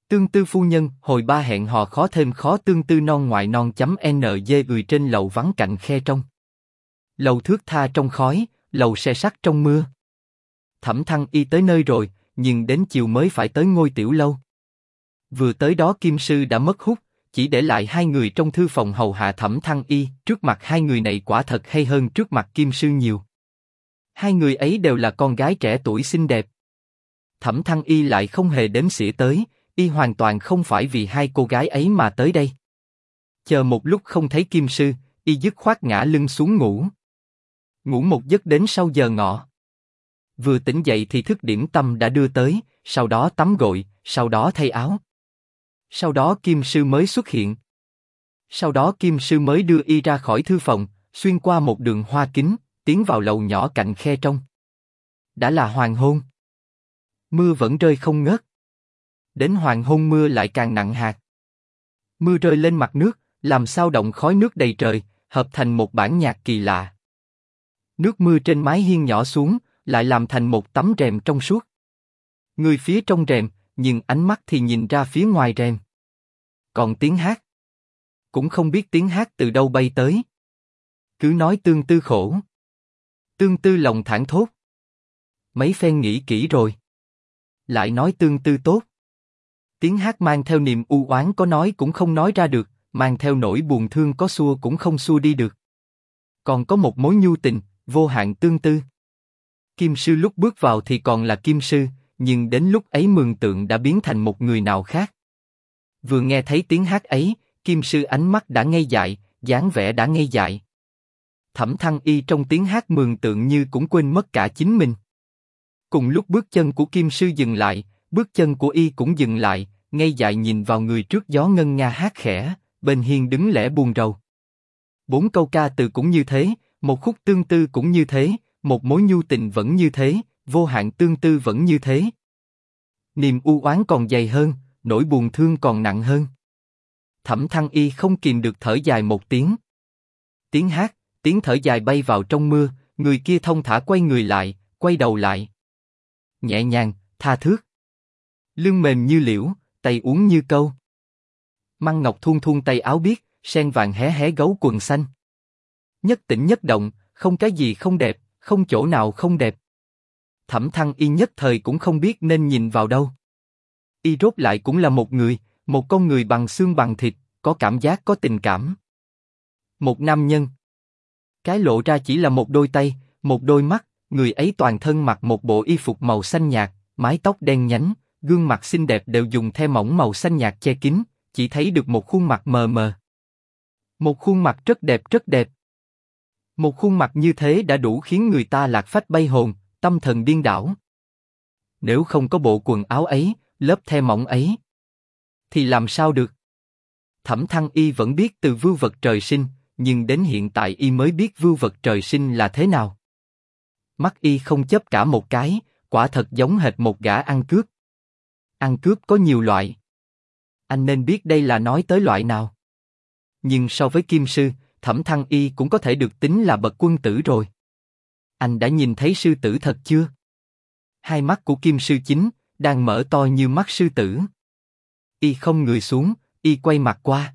Tương tư phu nhân, hồi ba hẹn hò khó thêm khó tương tư non ngoại non chấm NG gửi trên lầu vắng cạnh khe trong. Lầu thước tha trong khói, lầu xe sắt trong mưa. Thẩm Thăng Y tới nơi rồi, nhưng đến chiều mới phải tới ngôi tiểu lâu. Vừa tới đó Kim Sư đã mất hút, chỉ để lại hai người trong thư phòng hầu hạ Thẩm Thăng Y. Trước mặt hai người này quả thật hay hơn trước mặt Kim Sư nhiều. Hai người ấy đều là con gái trẻ tuổi xinh đẹp. Thẩm Thăng Y lại không hề đếm xỉa tới, y hoàn toàn không phải vì hai cô gái ấy mà tới đây. Chờ một lúc không thấy Kim Sư, y dứt khoát ngã lưng xuống ngủ. Ngủ một giấc đến sau giờ ngọ. Vừa tỉnh dậy thì thức điểm tâm đã đưa tới, sau đó tắm gội, sau đó thay áo. Sau đó Kim Sư mới xuất hiện. Sau đó Kim Sư mới đưa y ra khỏi thư phòng, xuyên qua một đường hoa kính, tiến vào lầu nhỏ cạnh khe trong. Đã là hoàng hôn. Mưa vẫn rơi không ngớt. Đến hoàng hôn mưa lại càng nặng hạt. Mưa rơi lên mặt nước, làm sao động khói nước đầy trời, hợp thành một bản nhạc kỳ lạ. Nước mưa trên mái hiên nhỏ xuống, lại làm thành một tấm rèm trong suốt. Người phía trong rèm, nhưng ánh mắt thì nhìn ra phía ngoài rèm. Còn tiếng hát, cũng không biết tiếng hát từ đâu bay tới. Cứ nói tương tư khổ. Tương tư lòng thảng thốt. Mấy phen nghĩ kỹ rồi. Lại nói tương tư tốt. Tiếng hát mang theo niềm u oán có nói cũng không nói ra được, mang theo nỗi buồn thương có xua cũng không xua đi được. Còn có một mối nhu tình, vô hạn tương tư. Kim Sư lúc bước vào thì còn là Kim Sư, nhưng đến lúc ấy mường tượng đã biến thành một người nào khác. Vừa nghe thấy tiếng hát ấy, Kim Sư ánh mắt đã ngây dại, dáng vẻ đã ngây dại. Thẩm Thăng Y trong tiếng hát mường tượng như cũng quên mất cả chính mình. Cùng lúc bước chân của Kim Sư dừng lại, bước chân của y cũng dừng lại, ngây dại nhìn vào người trước gió ngân nga hát khẽ, bên hiên đứng lẻ buồn rầu. 4 câu ca từ cũng như thế, một khúc tương tư cũng như thế, một mối nhu tình vẫn như thế, vô hạn tương tư vẫn như thế. Niềm u oán còn dày hơn, nỗi buồn thương còn nặng hơn. Thẩm Thăng Y không kìm được thở dài một tiếng. Tiếng hát, tiếng thở dài bay vào trong mưa, người kia thông thả quay người lại, quay đầu lại. Nhẹ nhàng, tha thướt. Lưng mềm như liễu, tay uốn như câu. Măng ngọc thun thun tay áo biếc, sen vàng hé hé gấu quần xanh. Nhất tĩnh nhất động, không cái gì không đẹp, không chỗ nào không đẹp. Thẩm Thăng Y nhất thời cũng không biết nên nhìn vào đâu. Y rốt lại cũng là một người, một con người bằng xương bằng thịt, có cảm giác có tình cảm. Một nam nhân. Cái lộ ra chỉ là một đôi tay, một đôi mắt, người ấy toàn thân mặc một bộ y phục màu xanh nhạt, mái tóc đen nhánh, gương mặt xinh đẹp đều dùng thêu mỏng màu xanh nhạt che kín, chỉ thấy được một khuôn mặt mờ mờ. Một khuôn mặt rất đẹp rất đẹp. Một khuôn mặt như thế đã đủ khiến người ta lạc phách bay hồn, tâm thần điên đảo. Nếu không có bộ quần áo ấy, lớp thêu mỏng ấy, thì làm sao được? Thẩm Thăng Y vẫn biết từ vưu vật trời sinh, nhưng đến hiện tại y mới biết vưu vật trời sinh là thế nào. Mắt y không chớp cả một cái, quả thật giống hệt một gã ăn cướp. Ăn cướp có nhiều loại. Anh nên biết đây là nói tới loại nào. Nhưng so với Kim Sư, Thẩm Thăng Y cũng có thể được tính là bậc quân tử rồi. Anh đã nhìn thấy sư tử thật chưa? Hai mắt của Kim Sư chính đang mở to như mắt sư tử. Y không người xuống, y quay mặt qua.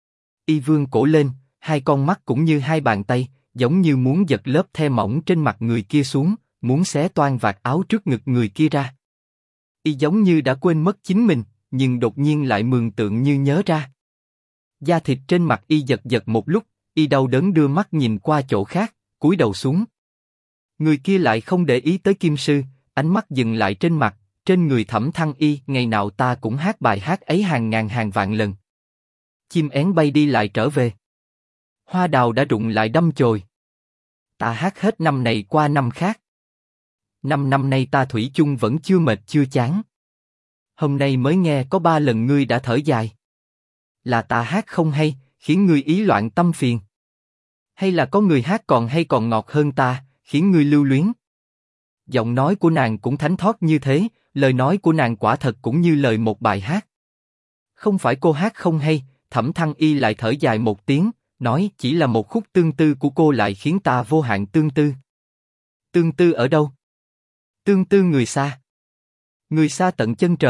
Y vươn cổ lên, hai con mắt cũng như hai bàn tay, giống như muốn giật lớp thêu mỏng trên mặt người kia xuống, muốn xé toang vạt áo trước ngực người kia ra. Y giống như đã quên mất chính mình, nhưng đột nhiên lại mường tượng như nhớ ra. Da thịt trên mặt y giật giật một lúc, y đau đớn đưa mắt nhìn qua chỗ khác, cúi đầu xuống. Người kia lại không để ý tới Kim Sư, ánh mắt dừng lại trên mặt, trên người Thẩm Thăng Y. Ngày nào ta cũng hát bài hát ấy hàng ngàn hàng vạn lần. Chim én bay đi lại trở về. Hoa đào đã rụng lại đâm chồi. Ta hát hết năm này qua năm khác. 5 năm nay ta thủy chung vẫn chưa mệt chưa chán. Hôm nay mới nghe có 3 lần ngươi đã thở dài. Là ta hát không hay, khiến ngươi ý loạn tâm phiền? Hay là có người hát còn hay còn ngọt hơn ta, khiến ngươi lưu luyến? Giọng nói của nàng cũng thánh thót như thế, lời nói của nàng quả thật cũng như lời một bài hát. Không phải cô hát không hay, Thẩm Thăng Y lại thở dài một tiếng, nói chỉ là một khúc tương tư của cô lại khiến ta vô hạn tương tư. Tương tư ở đâu? Tương tư người xa. Người xa tận chân trời,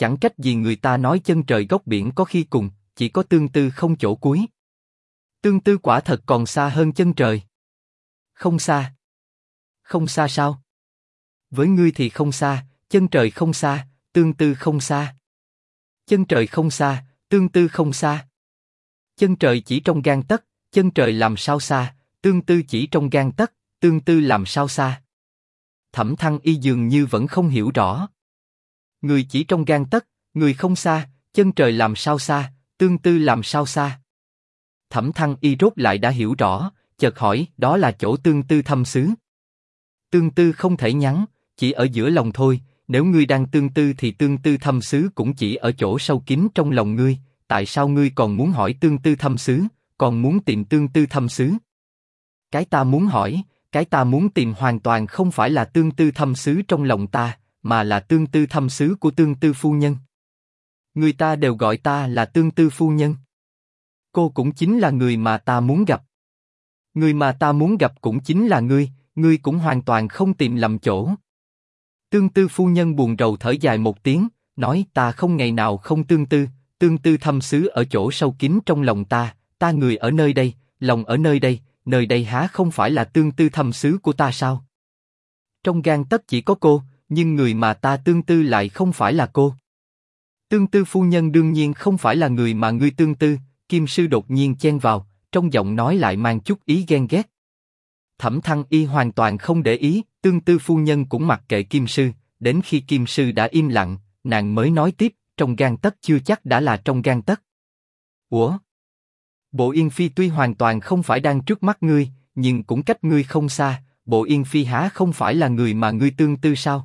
chẳng trách gì người ta nói chân trời góc biển có khi cùng, chỉ có tương tư không chỗ cuối. Tương tư quả thật còn xa hơn chân trời. Không xa. Không xa sao? Với ngươi thì không xa, chân trời không xa, tương tư không xa. Chân trời không xa, tương tư không xa. Chân trời chỉ trong gang tấc, chân trời làm sao xa, tương tư chỉ trong gang tấc, tương tư làm sao xa. Thẩm Thăng Y dường như vẫn không hiểu rõ. Người chỉ trong gang tấc, người không xa, chân trời làm sao xa, tương tư làm sao xa. Thẩm Thăng Y rốt lại đã hiểu rõ, chợt hỏi, đó là chỗ tương tư thâm xứ. Tương tư không thể nhắn, chỉ ở giữa lòng thôi, nếu ngươi đang tương tư thì tương tư thâm xứ cũng chỉ ở chỗ sâu kín trong lòng ngươi, tại sao ngươi còn muốn hỏi tương tư thâm xứ, còn muốn tìm tương tư thâm xứ? Cái ta muốn hỏi, cái ta muốn tìm hoàn toàn không phải là tương tư thâm xứ trong lòng ta, mà là tương tư thâm xứ của tương tư phu nhân. Người ta đều gọi ta là tương tư phu nhân. Cô cũng chính là người mà ta muốn gặp. Người mà ta muốn gặp cũng chính là ngươi cũng hoàn toàn không tìm lầm chỗ. Tương tư phu nhân buồn rầu thở dài một tiếng, nói ta không ngày nào không tương tư thâm xứ ở chỗ sâu kín trong lòng ta người ở nơi đây, lòng ở nơi đây há không phải là tương tư thâm xứ của ta sao? Trong gang tấc chỉ có cô, nhưng người mà ta tương tư lại không phải là cô. Tương tư phu nhân đương nhiên không phải là người mà ngươi tương tư, Kim sư đột nhiên chen vào, trong giọng nói lại mang chút ý ghen ghét. Thẩm Thăng Y hoàn toàn không để ý, tương tư phu nhân cũng mặc kệ Kim sư, đến khi Kim sư đã im lặng, nàng mới nói tiếp, trong gang tấc chưa chắc đã là trong gang tấc. Ủa? Bộ Yên Phi tuy hoàn toàn không phải đang trước mắt ngươi, nhưng cũng cách ngươi không xa, Bộ Yên Phi há không phải là người mà ngươi tương tư sao?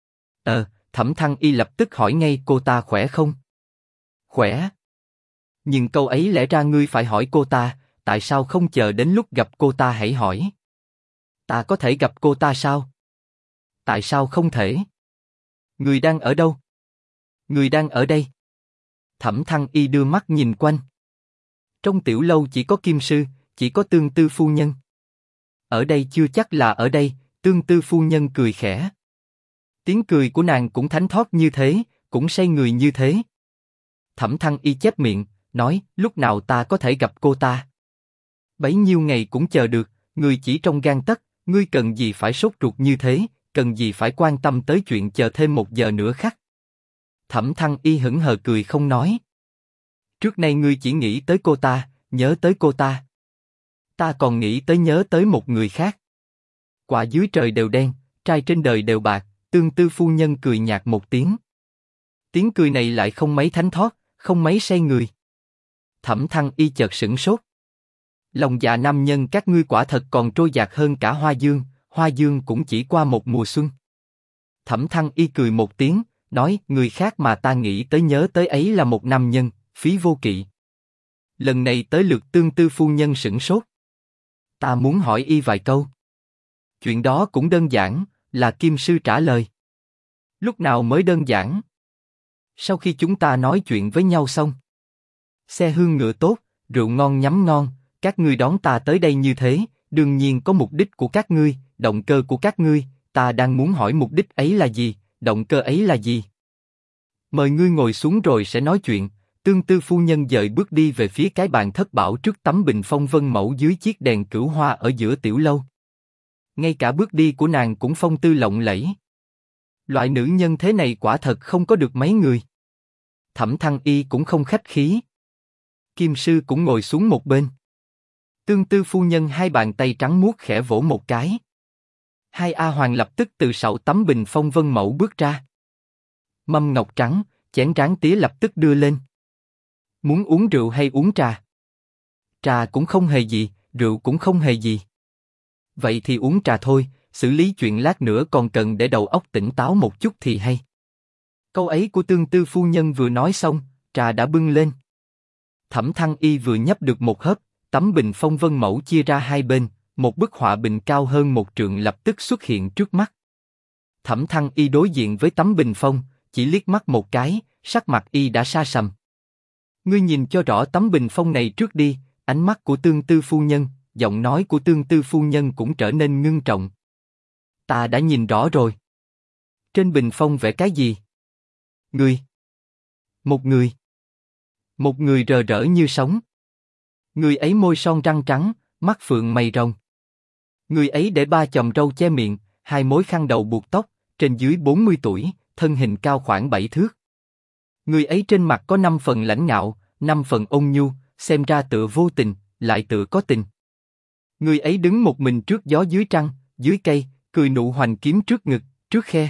Thẩm Thăng Y lập tức hỏi ngay, cô ta khỏe không? Khỏe. Nhưng câu ấy lẽ ra ngươi phải hỏi cô ta, tại sao không chờ đến lúc gặp cô ta hãy hỏi? Ta có thể gặp cô ta sao? Tại sao không thể? Người đang ở đâu? Người đang ở đây. Thẩm Thăng Y đưa mắt nhìn quanh. Trong tiểu lâu chỉ có Kim sư, chỉ có tương tư phu nhân. Ở đây chưa chắc là ở đây, tương tư phu nhân cười khẽ. Tiếng cười của nàng cũng thánh thót như thế, cũng say người như thế. Thẩm Thăng Y chép miệng, nói, lúc nào ta có thể gặp cô ta? Bấy nhiêu ngày cũng chờ được, người chỉ trong gang tấc, ngươi cần gì phải sốt ruột như thế, cần gì phải quan tâm tới chuyện chờ thêm 1 giờ nữa khắc. Thẩm Thăng Y hững hờ cười không nói. Trước nay ngươi chỉ nghĩ tới cô ta, nhớ tới cô ta. Ta còn nghĩ tới nhớ tới một người khác. Quả dưới trời đều đen, trai trên đời đều bạc, tương tư phu nhân cười nhạt một tiếng. Tiếng cười này lại không mấy thánh thót, không mấy say người. Thẩm Thăng Y chợt sửng sốt. Lòng dạ nam nhân các ngươi quả thật còn trôi dạt hơn cả hoa dương cũng chỉ qua một mùa xuân. Thẩm Thăng Y cười một tiếng, nói, người khác mà ta nghĩ tới nhớ tới ấy là một nam nhân, phí vô kỵ. Lần này tới lượt tương tư phu nhân sửng sốt. Ta muốn hỏi y vài câu. Chuyện đó cũng đơn giản, là Kim sư trả lời. Lúc nào mới đơn giản? Sau khi chúng ta nói chuyện với nhau xong. Xe hương ngựa tốt, rượu ngon nhắm ngon, các ngươi đón ta tới đây như thế, đương nhiên có mục đích của các ngươi, động cơ của các ngươi, ta đang muốn hỏi mục đích ấy là gì, động cơ ấy là gì. Mời ngươi ngồi xuống rồi sẽ nói chuyện. Tương tư phu nhân dời bước đi về phía cái bàn thất bảo trước tấm bình phong vân mẫu dưới chiếc đèn cửu hoa ở giữa tiểu lâu. Ngay cả bước đi của nàng cũng phong tư lộng lẫy. Loại nữ nhân thế này quả thật không có được mấy người. Thẩm Thăng Y cũng không khách khí. Kim sư cũng ngồi xuống một bên. Tương tư phu nhân hai bàn tay trắng muốt khẽ vỗ một cái. Hai A Hoàng lập tức từ sau tấm bình phong vân mẫu bước ra. Mâm ngọc trắng, chén tráng tía lập tức đưa lên. Muốn uống rượu hay uống trà? Trà cũng không hề gì, rượu cũng không hề gì. Vậy thì uống trà thôi, xử lý chuyện lát nữa còn cần để đầu óc tỉnh táo một chút thì hay. Câu ấy của tương tư phu nhân vừa nói xong, trà đã bưng lên. Thẩm Thăng Y vừa nhấp được một hớp, tấm bình phong vân mẫu chia ra hai bên, một bức họa bình cao hơn 1 trượng lập tức xuất hiện trước mắt. Thẩm Thăng Y đối diện với tấm bình phong, chỉ liếc mắt một cái, sắc mặt y đã sa sầm. Ngươi nhìn cho rõ tấm bình phong này trước đi. Ánh mắt của tương tư phu nhân, giọng nói của tương tư phu nhân cũng trở nên ngưng trọng. Ta đã nhìn rõ rồi. Trên bình phong vẽ cái gì? Ngươi. Một người. Một người rờ rỡ như sống. Người ấy môi son răng trắng, mắt phượng mày rồng. Người ấy để 3 chòm râu che miệng, 2 mối khăn đầu buộc tóc, trên dưới 40 tuổi, thân hình cao khoảng 7 thước. Người ấy trên mặt có 5 phần lãnh ngạo, 5 phần ôn nhu, xem ra tựa vô tình, lại tựa có tình. Người ấy đứng một mình trước gió dưới trăng, dưới cây, cười nụ hoành kiếm trước ngực, trước khe.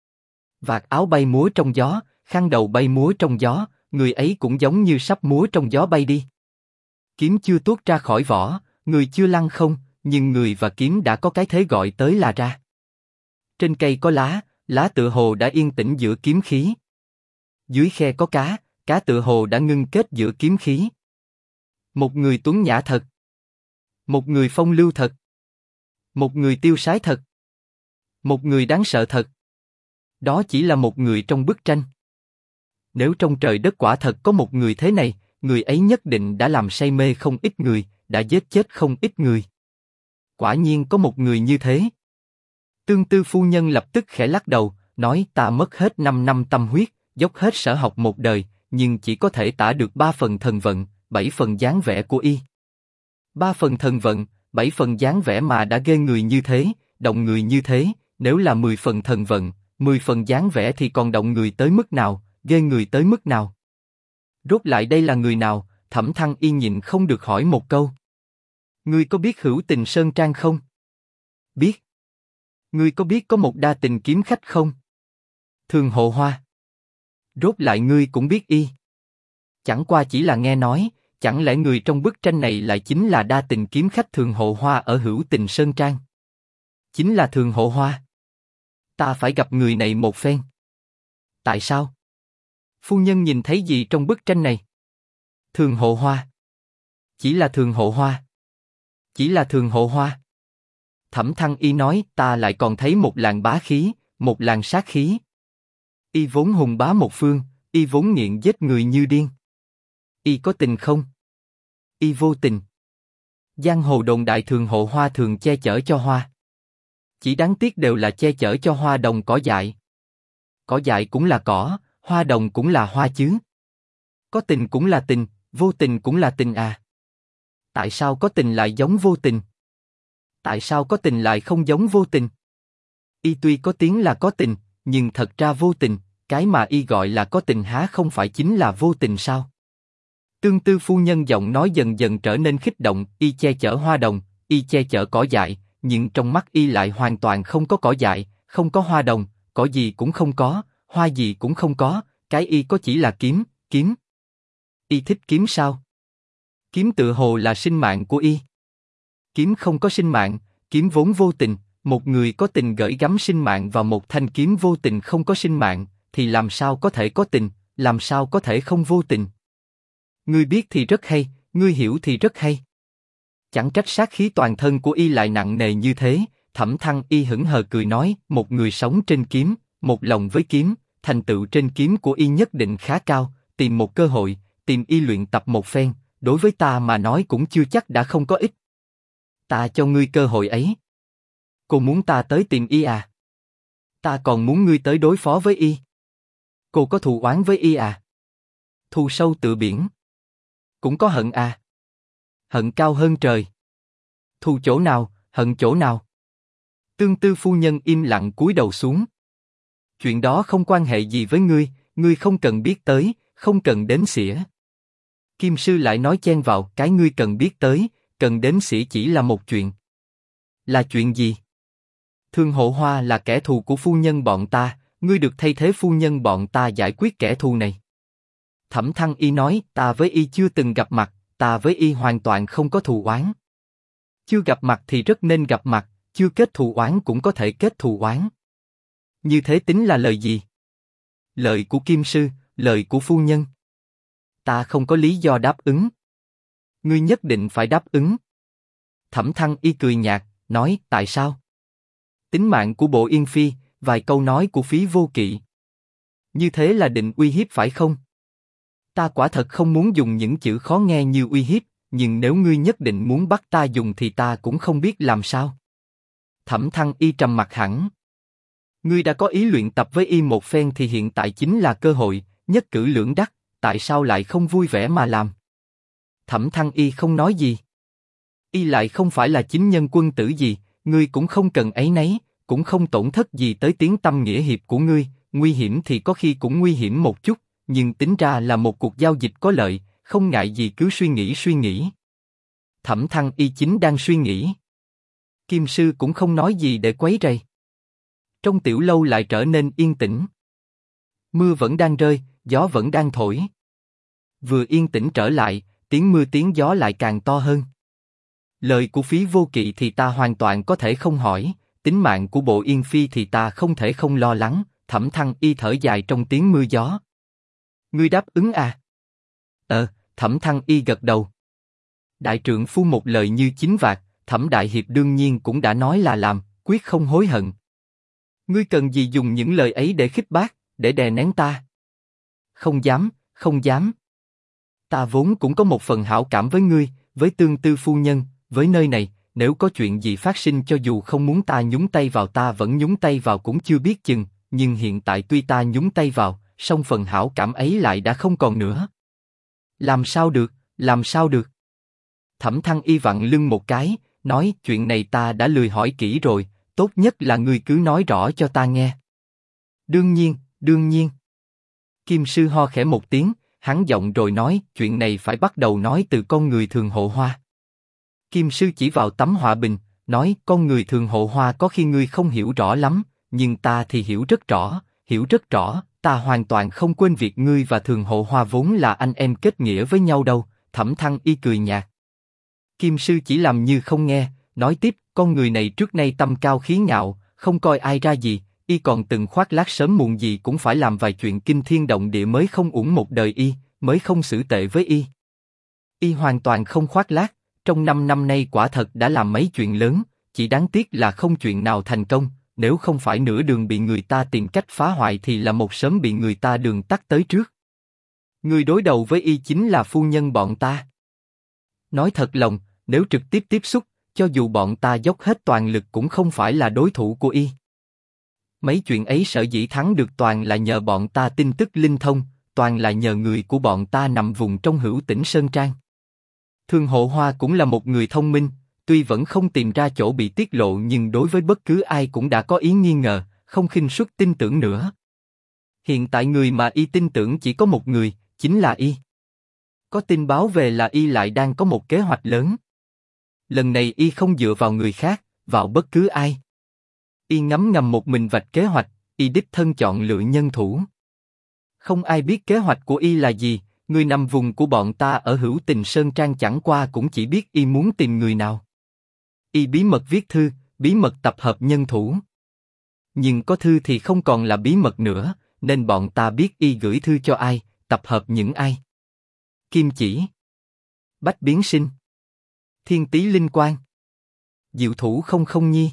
Vạt áo bay múa trong gió, khăn đầu bay múa trong gió, người ấy cũng giống như sắp múa trong gió bay đi. Kiếm chưa tuốt ra khỏi vỏ, người chưa lăn không, nhưng người và kiếm đã có cái thế gọi tới là ra. Trên cây có lá, lá tựa hồ đã yên tĩnh giữa kiếm khí. Dưới khe có cá, cá tựa hồ đã ngưng kết giữa kiếm khí. Một người tuấn nhã thật. Một người phong lưu thật. Một người tiêu sái thật. Một người đáng sợ thật. Đó chỉ là một người trong bức tranh. Nếu trong trời đất quả thật có một người thế này, người ấy nhất định đã làm say mê không ít người, đã giết chết không ít người. Quả nhiên có một người như thế. Tương Tư phu nhân lập tức khẽ lắc đầu, nói ta mất hết 5 năm tâm huyết, dốc hết sở học một đời, nhưng chỉ có thể tả được 3 phần thần vận, 7 phần dáng vẻ của y. 3 phần thần vận, 7 phần dáng vẻ mà đã ghê người như thế, động người như thế, nếu là 10 phần thần vận, 10 phần dáng vẻ thì còn động người tới mức nào, ghê người tới mức nào. Rốt lại đây là người nào? Thẩm Thăng Y nhịn không được hỏi một câu. Ngươi có biết Hữu Tình Sơn Trang không? Biết. Ngươi có biết có một đa tình kiếm khách không? Thường Hộ Hoa. Rốt lại ngươi cũng biết y. Chẳng qua chỉ là nghe nói, chẳng lẽ người trong bức tranh này lại chính là đa tình kiếm khách Thường Hộ Hoa ở Hữu Tình Sơn Trang? Chính là Thường Hộ Hoa. Ta phải gặp người này một phen. Tại sao? Phu nhân nhìn thấy gì trong bức tranh này? Thường Hộ Hoa. Chỉ là Thường Hộ Hoa. Chỉ là Thường Hộ Hoa. Thẩm Thăng Y nói, ta lại còn thấy một làn bá khí, một làn sát khí. Y vốn hùng bá một phương, y vốn nghiện giết người như điên. Y có tình không? Y vô tình. Giang hồ đồn đại Thường Hộ Hoa thường che chở cho hoa. Chỉ đáng tiếc đều là che chở cho hoa đồng cỏ dại. Cỏ dại cũng là cỏ, hoa đồng cũng là hoa chứ. Có tình cũng là tình, vô tình cũng là tình à. Tại sao có tình lại giống vô tình? Tại sao có tình lại không giống vô tình? Y tuy có tiếng là có tình, nhưng thật ra vô tình, cái mà y gọi là có tình há không phải chính là vô tình sao? Tương Tư phu nhân giọng nói dần dần trở nên kích động, y che chở hoa đồng, y che chở cỏ dại, nhưng trong mắt y lại hoàn toàn không có cỏ dại, không có hoa đồng, cỏ gì cũng không có, hoa gì cũng không có, cái y có chỉ là kiếm, kiếm. Y thích kiếm sao? Kiếm tựa hồ là sinh mạng của y. Kiếm không có sinh mạng, kiếm vốn vô tình, một người có tình gửi gắm sinh mạng vào một thanh kiếm vô tình không có sinh mạng, thì làm sao có thể có tình, làm sao có thể không vô tình? Ngươi biết thì rất hay, ngươi hiểu thì rất hay. Chẳng trách sát khí toàn thân của y lại nặng nề như thế. Thẩm Thăng Y hững hờ cười nói, một người sống trên kiếm, một lòng với kiếm, thành tựu trên kiếm của y nhất định khá cao. Tìm một cơ hội, tìm y luyện tập một phen, đối với ta mà nói cũng chưa chắc đã không có ích. Ta cho ngươi cơ hội ấy. Cô muốn ta tới tìm y à? Ta còn muốn ngươi tới đối phó với y. Cô có thù oán với y à? Thù sâu tựa biển. Cũng có hận à? Hận cao hơn trời. Thù chỗ nào, hận chỗ nào? Tương Tư phu nhân im lặng cúi đầu xuống. Chuyện đó không quan hệ gì với ngươi, ngươi không cần biết tới, không cần đến xỉa. Kim sư lại nói chen vào, cái ngươi cần biết tới, cần đến xỉa chỉ là một chuyện. Là chuyện gì? Thường Hộ Hoa là kẻ thù của phu nhân bọn ta, ngươi được thay thế phu nhân bọn ta giải quyết kẻ thù này. Thẩm Thăng Y nói, ta với y chưa từng gặp mặt, ta với y hoàn toàn không có thù oán. Chưa gặp mặt thì rất nên gặp mặt, chưa kết thù oán cũng có thể kết thù oán. Như thế tính là lời gì? Lời của Kim sư, lời của phu nhân. Ta không có lý do đáp ứng. Ngươi nhất định phải đáp ứng. Thẩm Thăng Y cười nhạt, nói, tại sao? Tính mạng của Bộ Yên Phi, vài câu nói của Phí Vô Kỵ. Như thế là định uy hiếp phải không? Ta quả thật không muốn dùng những chữ khó nghe như uy hiếp, nhưng nếu ngươi nhất định muốn bắt ta dùng thì ta cũng không biết làm sao. Thẩm Thăng Y trầm mặt hẳn. Ngươi đã có ý luyện tập với y một phen thì hiện tại chính là cơ hội, nhất cử lưỡng đắc, tại sao lại không vui vẻ mà làm? Thẩm Thăng Y không nói gì. Y lại không phải là chính nhân quân tử gì, ngươi cũng không cần áy náy, cũng không tổn thất gì tới tiếng tăm nghĩa hiệp của ngươi, nguy hiểm thì có khi cũng nguy hiểm một chút, nhưng tính ra là một cuộc giao dịch có lợi, không ngại gì cứ suy nghĩ. Thẩm Thăng Y chính đang suy nghĩ. Kim sư cũng không nói gì để quấy rầy. Trong tiểu lâu lại trở nên yên tĩnh. Mưa vẫn đang rơi, gió vẫn đang thổi. Vừa yên tĩnh trở lại, tiếng mưa tiếng gió lại càng to hơn. Lời của Phí Vô Kỵ thì ta hoàn toàn có thể không hỏi, tính mạng của Bộ Yên Phi thì ta không thể không lo lắng. Thẩm Thăng Y thở dài trong tiếng mưa gió. Ngươi đáp ứng à? Thẩm Thăng Y gật đầu. Đại trượng phu một lời như chín vạc, Thẩm đại hiệp đương nhiên cũng đã nói là làm, quyết không hối hận. Ngươi cần gì dùng những lời ấy để khích bác, để đè nén ta? Không dám. Ta vốn cũng có một phần hảo cảm với ngươi, với Tương Tư phu nhân, với nơi này, nếu có chuyện gì phát sinh cho dù không muốn ta nhúng tay vào ta vẫn nhúng tay vào cũng chưa biết chừng, nhưng hiện tại tuy ta nhúng tay vào, song phần hảo cảm ấy lại đã không còn nữa. Làm sao được? Thẩm Thăng Y vặn lưng một cái, nói chuyện này ta đã lười hỏi kỹ rồi, tốt nhất là ngươi cứ nói rõ cho ta nghe. Đương nhiên. Kim sư ho khẽ một tiếng, hắn giọng rồi nói, chuyện này phải bắt đầu nói từ con người Thường Hộ Hoa. Kim sư chỉ vào tấm họa bình, nói con người Thường Hộ Hoa có khi ngươi không hiểu rõ lắm, nhưng ta thì hiểu rất rõ, ta hoàn toàn không quên việc ngươi và Thường Hộ Hoa vốn là anh em kết nghĩa với nhau đâu. Thẩm Thăng Y cười nhạt. Kim sư chỉ làm như không nghe, nói tiếp, con người này trước nay tâm cao khí ngạo, không coi ai ra gì, y còn từng khoác lác sớm muộn gì cũng phải làm vài chuyện kinh thiên động địa mới không uổng một đời y, mới không xử tệ với y. Y hoàn toàn không khoác lác, trong 5 năm nay quả thật đã làm mấy chuyện lớn, chỉ đáng tiếc là không chuyện nào thành công, nếu không phải nửa đường bị người ta tìm cách phá hoại thì là một sớm bị người ta đường tắt tới trước. Người đối đầu với y chính là phu nhân bọn ta. Nói thật lòng, nếu trực tiếp tiếp xúc, cho dù bọn ta dốc hết toàn lực cũng không phải là đối thủ của y. Mấy chuyện ấy sở dĩ thắng được toàn là nhờ bọn ta tin tức linh thông, toàn là nhờ người của bọn ta nằm vùng trong Hữu Tĩnh Sơn Trang. Thường Hộ Hoa cũng là một người thông minh, tuy vẫn không tìm ra chỗ bị tiết lộ nhưng đối với bất cứ ai cũng đã có ý nghi ngờ, không khinh suất tin tưởng nữa. Hiện tại người mà y tin tưởng chỉ có một người, chính là y. Có tin báo về là y lại đang có một kế hoạch lớn. Lần này y không dựa vào người khác, vào bất cứ ai. Y ngấm ngầm một mình vạch kế hoạch, y đích thân chọn lựa nhân thủ. Không ai biết kế hoạch của y là gì, người nằm vùng của bọn ta ở Hữu Tình Sơn Trang chẳng qua cũng chỉ biết y muốn tìm người nào. Y bí mật viết thư, bí mật tập hợp nhân thủ. Nhưng có thư thì không còn là bí mật nữa, nên bọn ta biết y gửi thư cho ai, tập hợp những ai. Kim Chỉ, Bách Biến Sinh, Thiên Tý Linh Quang, Diệu Thủ Không Không Nhi,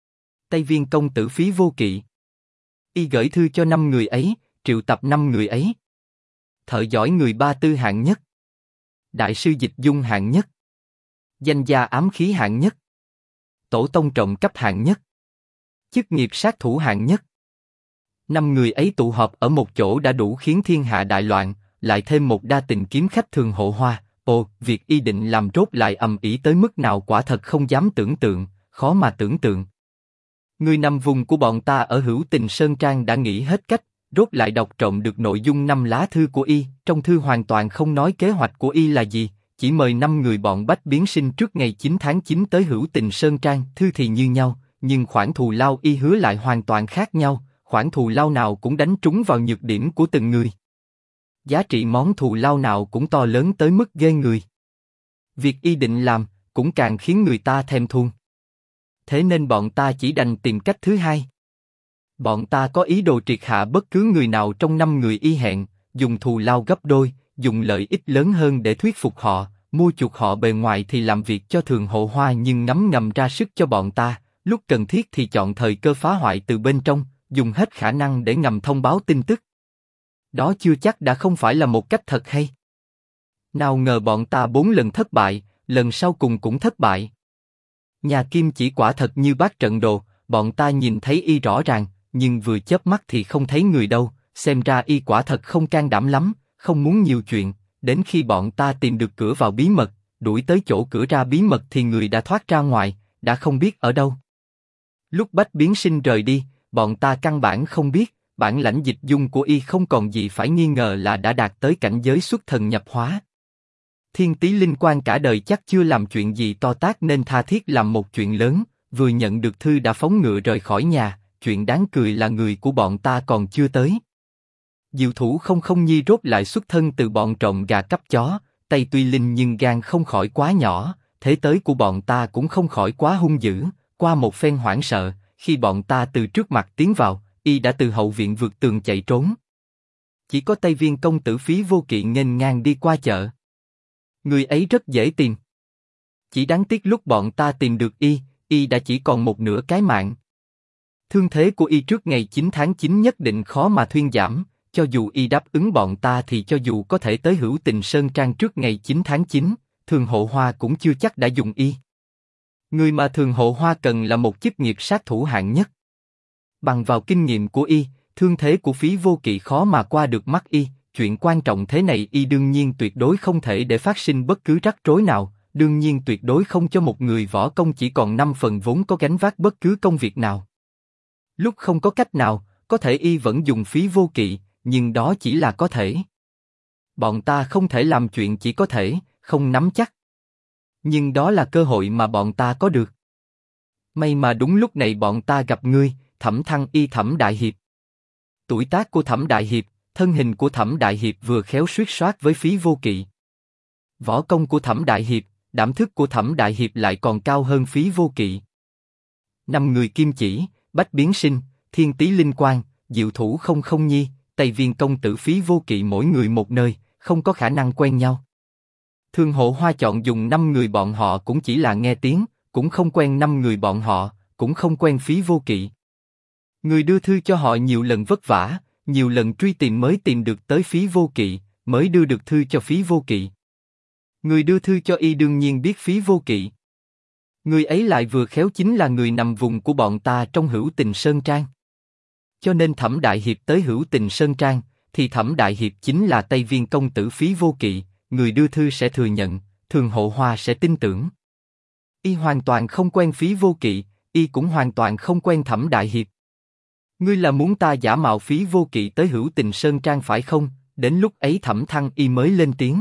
Tây Viên công tử Phí Vô Kỵ. Y gửi thư cho 5 người ấy, triệu tập 5 người ấy. Thợ giỏi người Ba Tư hạng nhất, đại sư dịch dung hạng nhất, danh gia ám khí hạng nhất, tổ tông trộm cắp hạng nhất, chức nghiệp sát thủ hạng nhất. 5 người ấy tụ họp ở một chỗ đã đủ khiến thiên hạ đại loạn, lại thêm một đa tình kiếm khách Thường Hộ Hoa. Việc y định làm rốt lại ầm ĩ tới mức nào quả thật không dám tưởng tượng, khó mà tưởng tượng. Người nằm vùng của bọn ta ở Hữu Tình Sơn Trang đã nghĩ hết cách, rốt lại đọc trộm được nội dung 5 lá thư của y. Trong thư hoàn toàn không nói kế hoạch của y là gì, chỉ mời 5 người bọn Bách Biến Sinh trước ngày 9 tháng 9 tới Hữu Tình Sơn Trang. Thư thì như nhau, nhưng khoản thù lao y hứa lại hoàn toàn khác nhau. Khoản thù lao nào cũng đánh trúng vào nhược điểm của từng người. Giá trị món thù lao nào cũng to lớn tới mức ghê người. Việc y định làm cũng càng khiến người ta thèm thuồng. Thế nên bọn ta chỉ đành tìm cách thứ hai. Bọn ta có ý đồ triệt hạ bất cứ người nào trong 5 người y hẹn, dùng thù lao gấp đôi, dùng lợi ích lớn hơn để thuyết phục họ, mua chuộc họ bề ngoài thì làm việc cho Thường Hộ Hoa nhưng ngấm ngầm ra sức cho bọn ta, lúc cần thiết thì chọn thời cơ phá hoại từ bên trong, dùng hết khả năng để ngầm thông báo tin tức. Đó chưa chắc đã không phải là một cách thật hay. Nào ngờ bọn ta 4 lần thất bại, lần sau cùng cũng thất bại. Nhà Kim Chỉ quả thật như bát trận đồ, bọn ta nhìn thấy y rõ ràng, nhưng vừa chớp mắt thì không thấy người đâu, xem ra y quả thật không can đảm lắm, không muốn nhiều chuyện, đến khi bọn ta tìm được cửa vào bí mật, đuổi tới chỗ cửa ra bí mật thì người đã thoát ra ngoài, đã không biết ở đâu. Lúc Bách Biến Sinh rời đi, bọn ta căn bản không biết, bản lãnh dịch dung của y không còn gì phải nghi ngờ là đã đạt tới cảnh giới xuất thần nhập hóa. Thiên Tý Linh Quan cả đời chắc chưa làm chuyện gì to tát nên tha thiết làm một chuyện lớn, vừa nhận được thư đã phóng ngựa rời khỏi nhà, chuyện đáng cười là người của bọn ta còn chưa tới. Diệu thủ không không nhi rốt lại xuất thân từ bọn trộm gà cắp chó, tay tuy linh nhưng gan không khỏi quá nhỏ, thế tới của bọn ta cũng không khỏi quá hung dữ, qua một phen hoảng sợ, khi bọn ta từ trước mặt tiến vào, y đã từ hậu viện vượt tường chạy trốn. Chỉ có Tây Viên công tử Phí Vô Kỵ nghênh ngang đi qua chợ. Người ấy rất dễ tìm. Chỉ đáng tiếc lúc bọn ta tìm được y đã chỉ còn một nửa cái mạng. Thương thế của y trước ngày 9 tháng 9 nhất định khó mà thuyên giảm, cho dù y đáp ứng bọn ta thì cho dù có thể tới Hữu Tình Sơn Trang trước ngày 9 tháng 9, Thường Hộ Hoa cũng chưa chắc đã dùng y. Người mà Thường Hộ Hoa cần là một chức nghiệp sát thủ hạng nhất. Bằng vào kinh nghiệm của y, thương thế của Phí Vô Kỵ khó mà qua được mắt y, chuyện quan trọng thế này y đương nhiên tuyệt đối không thể để phát sinh bất cứ rắc rối nào, đương nhiên tuyệt đối không cho một người võ công chỉ còn 5 phần vốn có gánh vác bất cứ công việc nào. Lúc không có cách nào, có thể y vẫn dùng Phí Vô Kỵ, nhưng đó chỉ là có thể. Bọn ta không thể làm chuyện chỉ có thể, không nắm chắc. Nhưng đó là cơ hội mà bọn ta có được. May mà đúng lúc này bọn ta gặp ngươi, Thẩm Thăng Y Thẩm Đại Hiệp. Tuổi tác của Thẩm Đại Hiệp, thân hình của Thẩm Đại Hiệp vừa khéo suyết soát với Phí Vô Kỵ. Võ công của Thẩm Đại Hiệp, đảm thức của Thẩm Đại Hiệp lại còn cao hơn Phí Vô Kỵ. 5 người Kim Chỉ, Bách Biến Sinh, Thiên Tý Linh Quan, Diệu Thủ Không Không Nhi, Tây Viên công tử Phí Vô Kỵ mỗi người một nơi, không có khả năng quen nhau. Thường Hộ Hoa chọn dùng 5 người bọn họ cũng chỉ là nghe tiếng, cũng không quen 5 người bọn họ, cũng không quen Phí Vô Kỵ. Người đưa thư cho họ nhiều lần vất vả, nhiều lần truy tìm mới tìm được tới Phí Vô Kỵ, mới đưa được thư cho Phí Vô Kỵ. Người đưa thư cho y đương nhiên biết Phí Vô Kỵ. Người ấy lại vừa khéo chính là người nằm vùng của bọn ta trong Hữu Tình Sơn Trang. Cho nên Thẩm Đại Hiệp tới Hữu Tình Sơn Trang, thì Thẩm Đại Hiệp chính là Tây Viên công tử Phí Vô Kỵ, người đưa thư sẽ thừa nhận, Thường Hộ Hoa sẽ tin tưởng. Y hoàn toàn không quen Phí Vô Kỵ, y cũng hoàn toàn không quen Thẩm Đại Hiệp. Ngươi là muốn ta giả mạo Phí Vô Kỵ tới Hữu Tình Sơn Trang phải không? Đến lúc ấy Thẩm Thăng Y mới lên tiếng.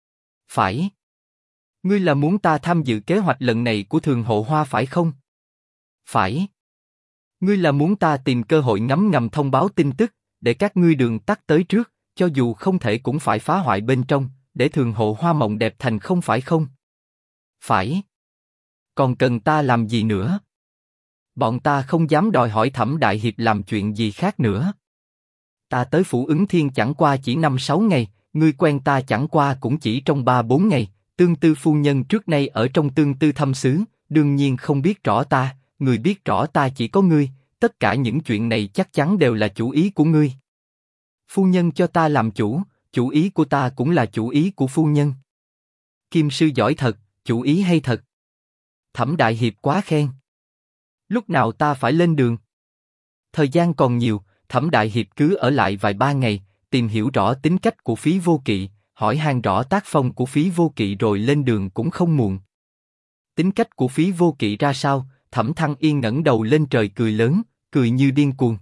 Phải. Ngươi là muốn ta tham dự kế hoạch lần này của Thường Hộ Hoa phải không? Phải. Ngươi là muốn ta tìm cơ hội ngấm ngầm thông báo tin tức, để các ngươi đường tắt tới trước, cho dù không thể cũng phải phá hoại bên trong, để Thường Hộ Hoa mộng đẹp thành không phải không? Phải. Còn cần ta làm gì nữa? Bọn ta không dám đòi hỏi Thẩm Đại Hiệp làm chuyện gì khác nữa. Ta tới Phủ Ứng Thiên chẳng qua chỉ 5-6 ngày, ngươi quen ta chẳng qua cũng chỉ trong 3-4 ngày, Tương Tư phu nhân trước nay ở trong Tương Tư thâm xứ, đương nhiên không biết rõ ta, người biết rõ ta chỉ có ngươi, tất cả những chuyện này chắc chắn đều là chủ ý của ngươi. Phu nhân cho ta làm chủ ý của ta cũng là chủ ý của phu nhân. Kim sư giỏi thật, chủ ý hay thật. Thẩm Đại Hiệp quá khen. Lúc nào ta phải lên đường? Thời gian còn nhiều, Thẩm Đại Hiệp cứ ở lại vài 3 ngày, tìm hiểu rõ tính cách của Phí Vô Kỵ, hỏi han rõ tác phong của Phí Vô Kỵ rồi lên đường cũng không muộn. Tính cách của Phí Vô Kỵ ra sao? Thẩm Thăng Yên ngẩng đầu lên trời cười lớn, cười như điên cuồng.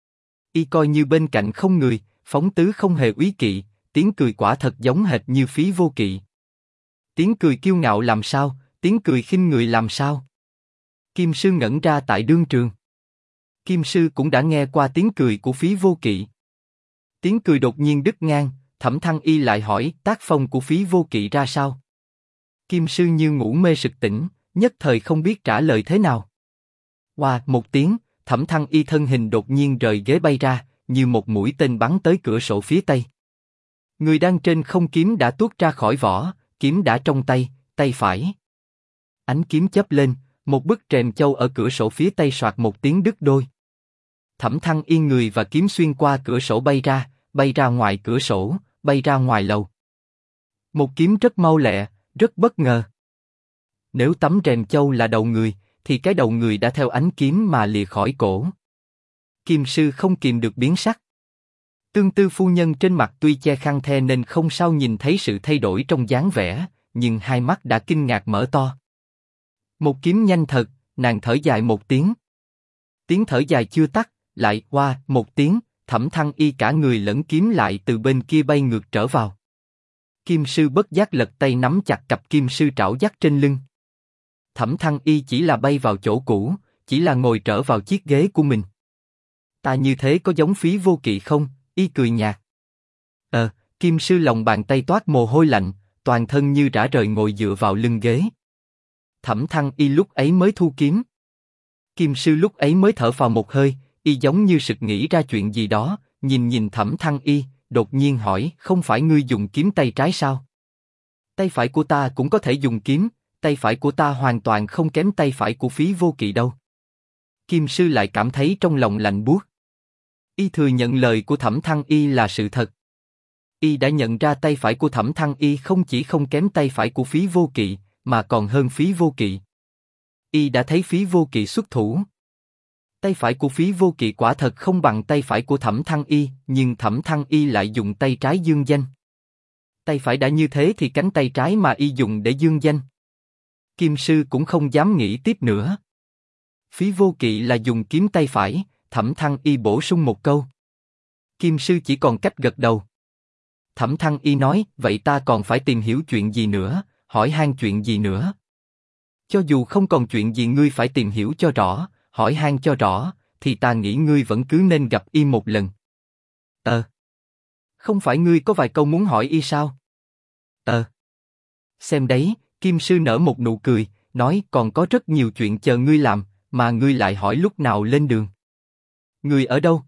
Y coi như bên cạnh không người, phóng tứ không hề úy kỵ, tiếng cười quả thật giống hệt như Phí Vô Kỵ. Tiếng cười kiêu ngạo làm sao, tiếng cười khinh người làm sao? Kim sư ngẩn ra tại đương trường. Kim sư cũng đã nghe qua tiếng cười của Phí Vô Kỵ. Tiếng cười đột nhiên đứt ngang, Thẩm Thăng Y lại hỏi tác phong của Phí Vô Kỵ ra sao? Kim sư như ngủ mê sực tỉnh, nhất thời không biết trả lời thế nào. Oa, một tiếng, Thẩm Thăng Y thân hình đột nhiên rời ghế bay ra, như một mũi tên bắn tới cửa sổ phía tây. Người đang trên không kiếm đã tuốt ra khỏi vỏ, kiếm đã trong tay, tay phải. Ánh kiếm chớp lên, một bức rèm châu ở cửa sổ phía tây soạt một tiếng đứt đôi. Thẩm Thăng Y người và kiếm xuyên qua cửa sổ bay ra ngoài cửa sổ, bay ra ngoài lầu. Một kiếm rất mau lẹ, rất bất ngờ. Nếu tấm rèm châu là đầu người, thì cái đầu người đã theo ánh kiếm mà lìa khỏi cổ. Kim sư không kìm được biến sắc. Tương Tư phu nhân trên mặt tuy che khăn the nên không sao nhìn thấy sự thay đổi trong dáng vẻ, nhưng hai mắt đã kinh ngạc mở to. Một kiếm nhanh thật, nàng thở dài một tiếng. Tiếng thở dài chưa tắt, lại qua một tiếng, Thẩm Thăng Y cả người lẫn kiếm lại từ bên kia bay ngược trở vào. Kim sư bất giác lật tay nắm chặt cặp kim sư trảo dắt trên lưng. Thẩm Thăng Y chỉ là bay vào chỗ cũ, chỉ là ngồi trở vào chiếc ghế của mình. Ta như thế có giống Phí Vô Kỵ không? Y cười nhạt. Kim sư lòng bàn tay toát mồ hôi lạnh, toàn thân như rã rời ngồi dựa vào lưng ghế. Thẩm Thăng Y lúc ấy mới thu kiếm. Kim sư lúc ấy mới thở phào một hơi, y giống như sực nghĩ ra chuyện gì đó, nhìn Thẩm Thăng Y, đột nhiên hỏi, không phải ngươi dùng kiếm tay trái sao? Tay phải của ta cũng có thể dùng kiếm, tay phải của ta hoàn toàn không kém tay phải của Phí Vô Kỵ đâu. Kim sư lại cảm thấy trong lòng lạnh buốt. Y thừa nhận lời của Thẩm Thăng Y là sự thật. Y đã nhận ra tay phải của Thẩm Thăng Y không chỉ không kém tay phải của Phí Vô Kỵ, mà còn hơn Phí Vô Kỵ. Y đã thấy Phí Vô Kỵ xuất thủ. Tay phải của Phí Vô Kỵ quả thật không bằng tay phải của Thẩm Thăng Y, nhưng Thẩm Thăng Y lại dùng tay trái dương danh. Tay phải đã như thế thì cánh tay trái mà Y dùng để dương danh. Kim sư cũng không dám nghĩ tiếp nữa. Phí Vô Kỵ là dùng kiếm tay phải, Thẩm Thăng Y bổ sung một câu. Kim sư chỉ còn cách gật đầu. Thẩm Thăng Y nói, vậy ta còn phải tìm hiểu chuyện gì nữa, hỏi han chuyện gì nữa? Cho dù không còn chuyện gì ngươi phải tìm hiểu cho rõ, hỏi han cho rõ, thì ta nghĩ ngươi vẫn cứ nên gặp Y một lần. Không phải ngươi có vài câu muốn hỏi Y sao? Xem đấy, Kim sư nở một nụ cười, nói còn có rất nhiều chuyện chờ ngươi làm, mà ngươi lại hỏi lúc nào lên đường. Ngươi ở đâu?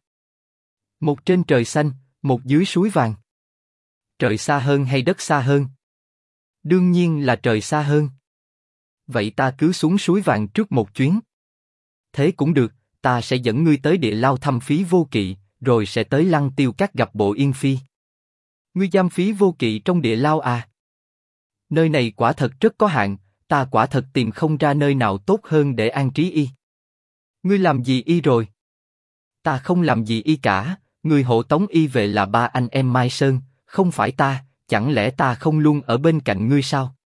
Một trên trời xanh, một dưới suối vàng. Trời xa hơn hay đất xa hơn? Đương nhiên là trời xa hơn. Vậy ta cứ xuống suối vàng trước một chuyến. Thế cũng được, ta sẽ dẫn ngươi tới địa lao thăm Phí Vô Kỵ, rồi sẽ tới Lăng Tiêu Các gặp Bộ Yên Phi. Ngươi giam Phí Vô Kỵ trong địa lao à? Nơi này quả thật rất có hạn, ta quả thật tìm không ra nơi nào tốt hơn để an trí Y. Ngươi làm gì Y rồi? Ta không làm gì Y cả, người hộ tống Y về là ba anh em Mai Sơn, không phải ta, chẳng lẽ ta không luôn ở bên cạnh ngươi sao?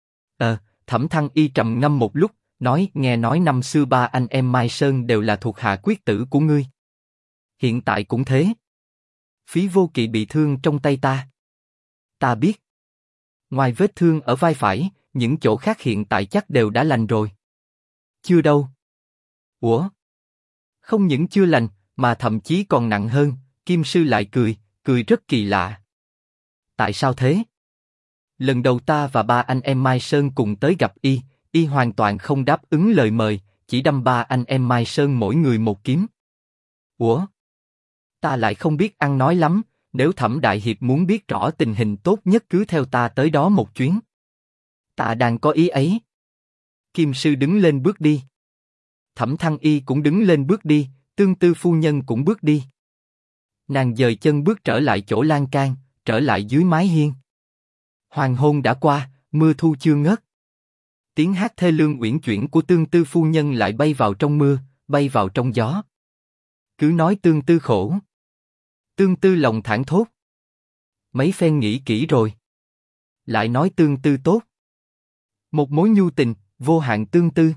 Thẩm Thăng Y trầm ngâm một lúc, nói, nghe nói năm xưa ba anh em Mai Sơn đều là thuộc hạ quyết tử của ngươi. Hiện tại cũng thế. Phí Vô Kỵ bị thương trong tay ta. Ta biết. Ngoài vết thương ở vai phải, những chỗ khác hiện tại chắc đều đã lành rồi. Chưa đâu. Ủa? Không những chưa lành, mà thậm chí còn nặng hơn, Kim sư lại cười rất kỳ lạ. Tại sao thế? Lần đầu ta và ba anh em Mai Sơn cùng tới gặp Y, Y hoàn toàn không đáp ứng lời mời, chỉ đâm ba anh em Mai Sơn mỗi người một kiếm. Ủa? Ta lại không biết ăn nói lắm, nếu Thẩm đại hiệp muốn biết rõ tình hình tốt nhất cứ theo ta tới đó một chuyến. Ta đang có ý ấy. Kim sư đứng lên bước đi. Thẩm Thăng Y cũng đứng lên bước đi, Tương Tư phu nhân cũng bước đi. Nàng dời chân bước trở lại chỗ lan can, trở lại dưới mái hiên. Hoàng hôn đã qua, mưa thu chưa ngớt. Tiếng hát thê lương uyển chuyển của Tương Tư phu nhân lại bay vào trong mưa, bay vào trong gió. Cứ nói Tương Tư khổ. Tương Tư lòng thảng thốt. Mấy phen nghĩ kỹ rồi. Lại nói Tương Tư tốt. Một mối nhu tình, vô hạn Tương Tư.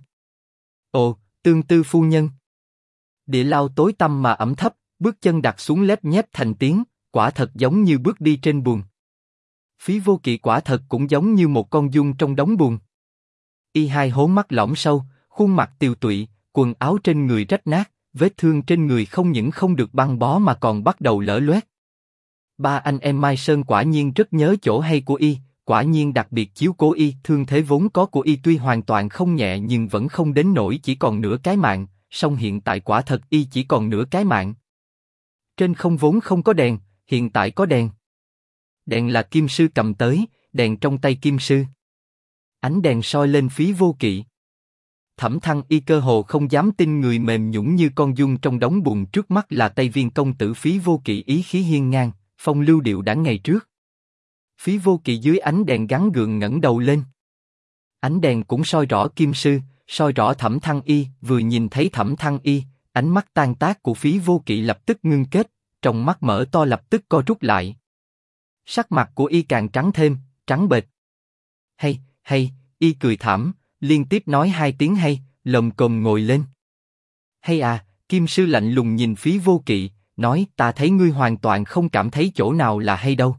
Ồ, Tương Tư phu nhân. Địa lao tối tăm mà ẩm thấp, bước chân đặt xuống lép nhép thành tiếng, quả thật giống như bước đi trên bùn. Phí Vô Kỵ quả thật cũng giống như một con giun trong đống bùn. Y hai hố mắt lõm sâu, khuôn mặt tiều tụy, quần áo trên người rách nát, vết thương trên người không những không được băng bó mà còn bắt đầu lở loét. Ba anh em Mai Sơn quả nhiên rất nhớ chỗ hay của Y, quả nhiên đặc biệt chiếu cố Y. Thương thế vốn có của Y tuy hoàn toàn không nhẹ nhưng vẫn không đến nỗi chỉ còn nửa cái mạng, song hiện tại quả thật Y chỉ còn nửa cái mạng. Trên không vốn không có đèn, hiện tại có đèn. Đèn là Kim sư cầm tới, đèn trong tay Kim sư. Ánh đèn soi lên Phí Vô Kỵ. Thẩm Thăng Y cơ hồ không dám tin người mềm nhũn như con giun trong đống bùn trước mắt là Tây Viên công tử Phí Vô Kỵ, ý khí hiên ngang, phong lưu điệu đãng ngày trước. Phí Vô Kỵ dưới ánh đèn gắn gượng ngẩng đầu lên. Ánh đèn cũng soi rõ Kim sư, soi rõ Thẩm Thăng Y. Vừa nhìn thấy Thẩm Thăng Y, ánh mắt tan tác của Phí Vô Kỵ lập tức ngưng kết, trong mắt mở to lập tức co rút lại. Sắc mặt của y càng trắng thêm, trắng bệch. Hay, y cười thảm, liên tiếp nói hai tiếng hay, lồm cồm ngồi lên. Hay à, Kim sư lạnh lùng nhìn Phí Vô Kỵ, nói ta thấy ngươi hoàn toàn không cảm thấy chỗ nào là hay đâu.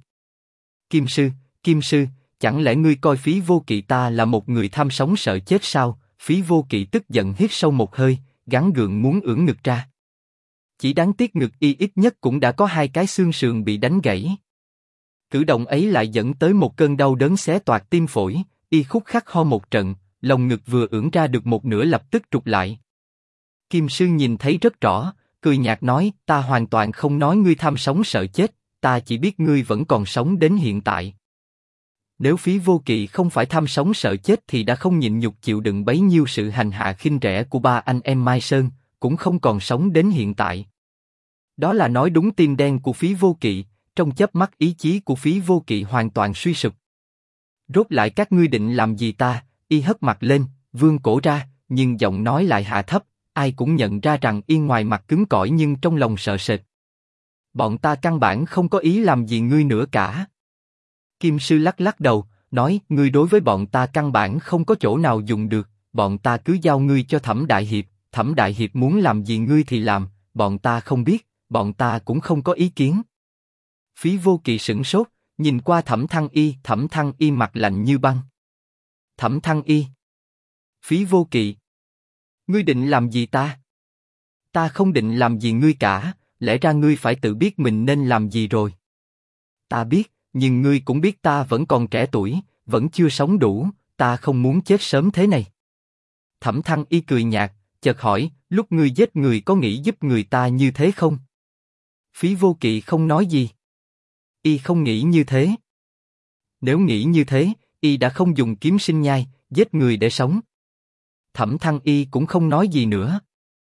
Kim sư, chẳng lẽ ngươi coi Phí Vô Kỵ ta là một người tham sống sợ chết sao? Phí Vô Kỵ tức giận hít sâu một hơi, gắng gượng muốn ưỡn ngực ra. Chỉ đáng tiếc ngực y ít nhất cũng đã có 2 cái xương sườn bị đánh gãy. Cử động ấy lại dẫn tới một cơn đau đớn xé toạc tim phổi, y khúc khắc ho một trận, lồng ngực vừa ưỡn ra được một nửa lập tức trục lại. Kim sư nhìn thấy rất rõ, cười nhạt nói, ta hoàn toàn không nói ngươi tham sống sợ chết, ta chỉ biết ngươi vẫn còn sống đến hiện tại. Nếu Phí Vô Kỵ không phải tham sống sợ chết thì đã không nhịn nhục chịu đựng bấy nhiêu sự hành hạ khinh rẻ của ba anh em Mai Sơn, cũng không còn sống đến hiện tại. Đó là nói đúng tim đen của Phí Vô Kỵ, trong chớp mắt ý chí của Phí Vô Kỵ hoàn toàn suy sụp. Rốt lại các ngươi định làm gì ta? Y hất mặt lên, vươn cổ ra, nhưng giọng nói lại hạ thấp, ai cũng nhận ra rằng y ngoài mặt cứng cỏi nhưng trong lòng sợ sệt. Bọn ta căn bản không có ý làm gì ngươi nữa cả. Kim sư lắc lắc đầu, nói, ngươi đối với bọn ta căn bản không có chỗ nào dùng được, bọn ta cứ giao ngươi cho Thẩm đại hiệp, Thẩm đại hiệp muốn làm gì ngươi thì làm, bọn ta không biết, bọn ta cũng không có ý kiến. Phí Vô Kỵ sửng sốt, nhìn qua Thẩm Thăng Y mặt lạnh như băng. Thẩm Thăng Y. Phí Vô Kỵ. Ngươi định làm gì ta? Ta không định làm gì ngươi cả, lẽ ra ngươi phải tự biết mình nên làm gì rồi. Ta biết, nhưng ngươi cũng biết ta vẫn còn trẻ tuổi, vẫn chưa sống đủ, ta không muốn chết sớm thế này. Thẩm Thăng Y cười nhạt, chợt hỏi, lúc ngươi giết người có nghĩ giúp người ta như thế không? Phí Vô Kỵ không nói gì. Y không nghĩ như thế. Nếu nghĩ như thế, y đã không dùng kiếm sinh nhai, giết người để sống. Thẩm Thăng Y cũng không nói gì nữa.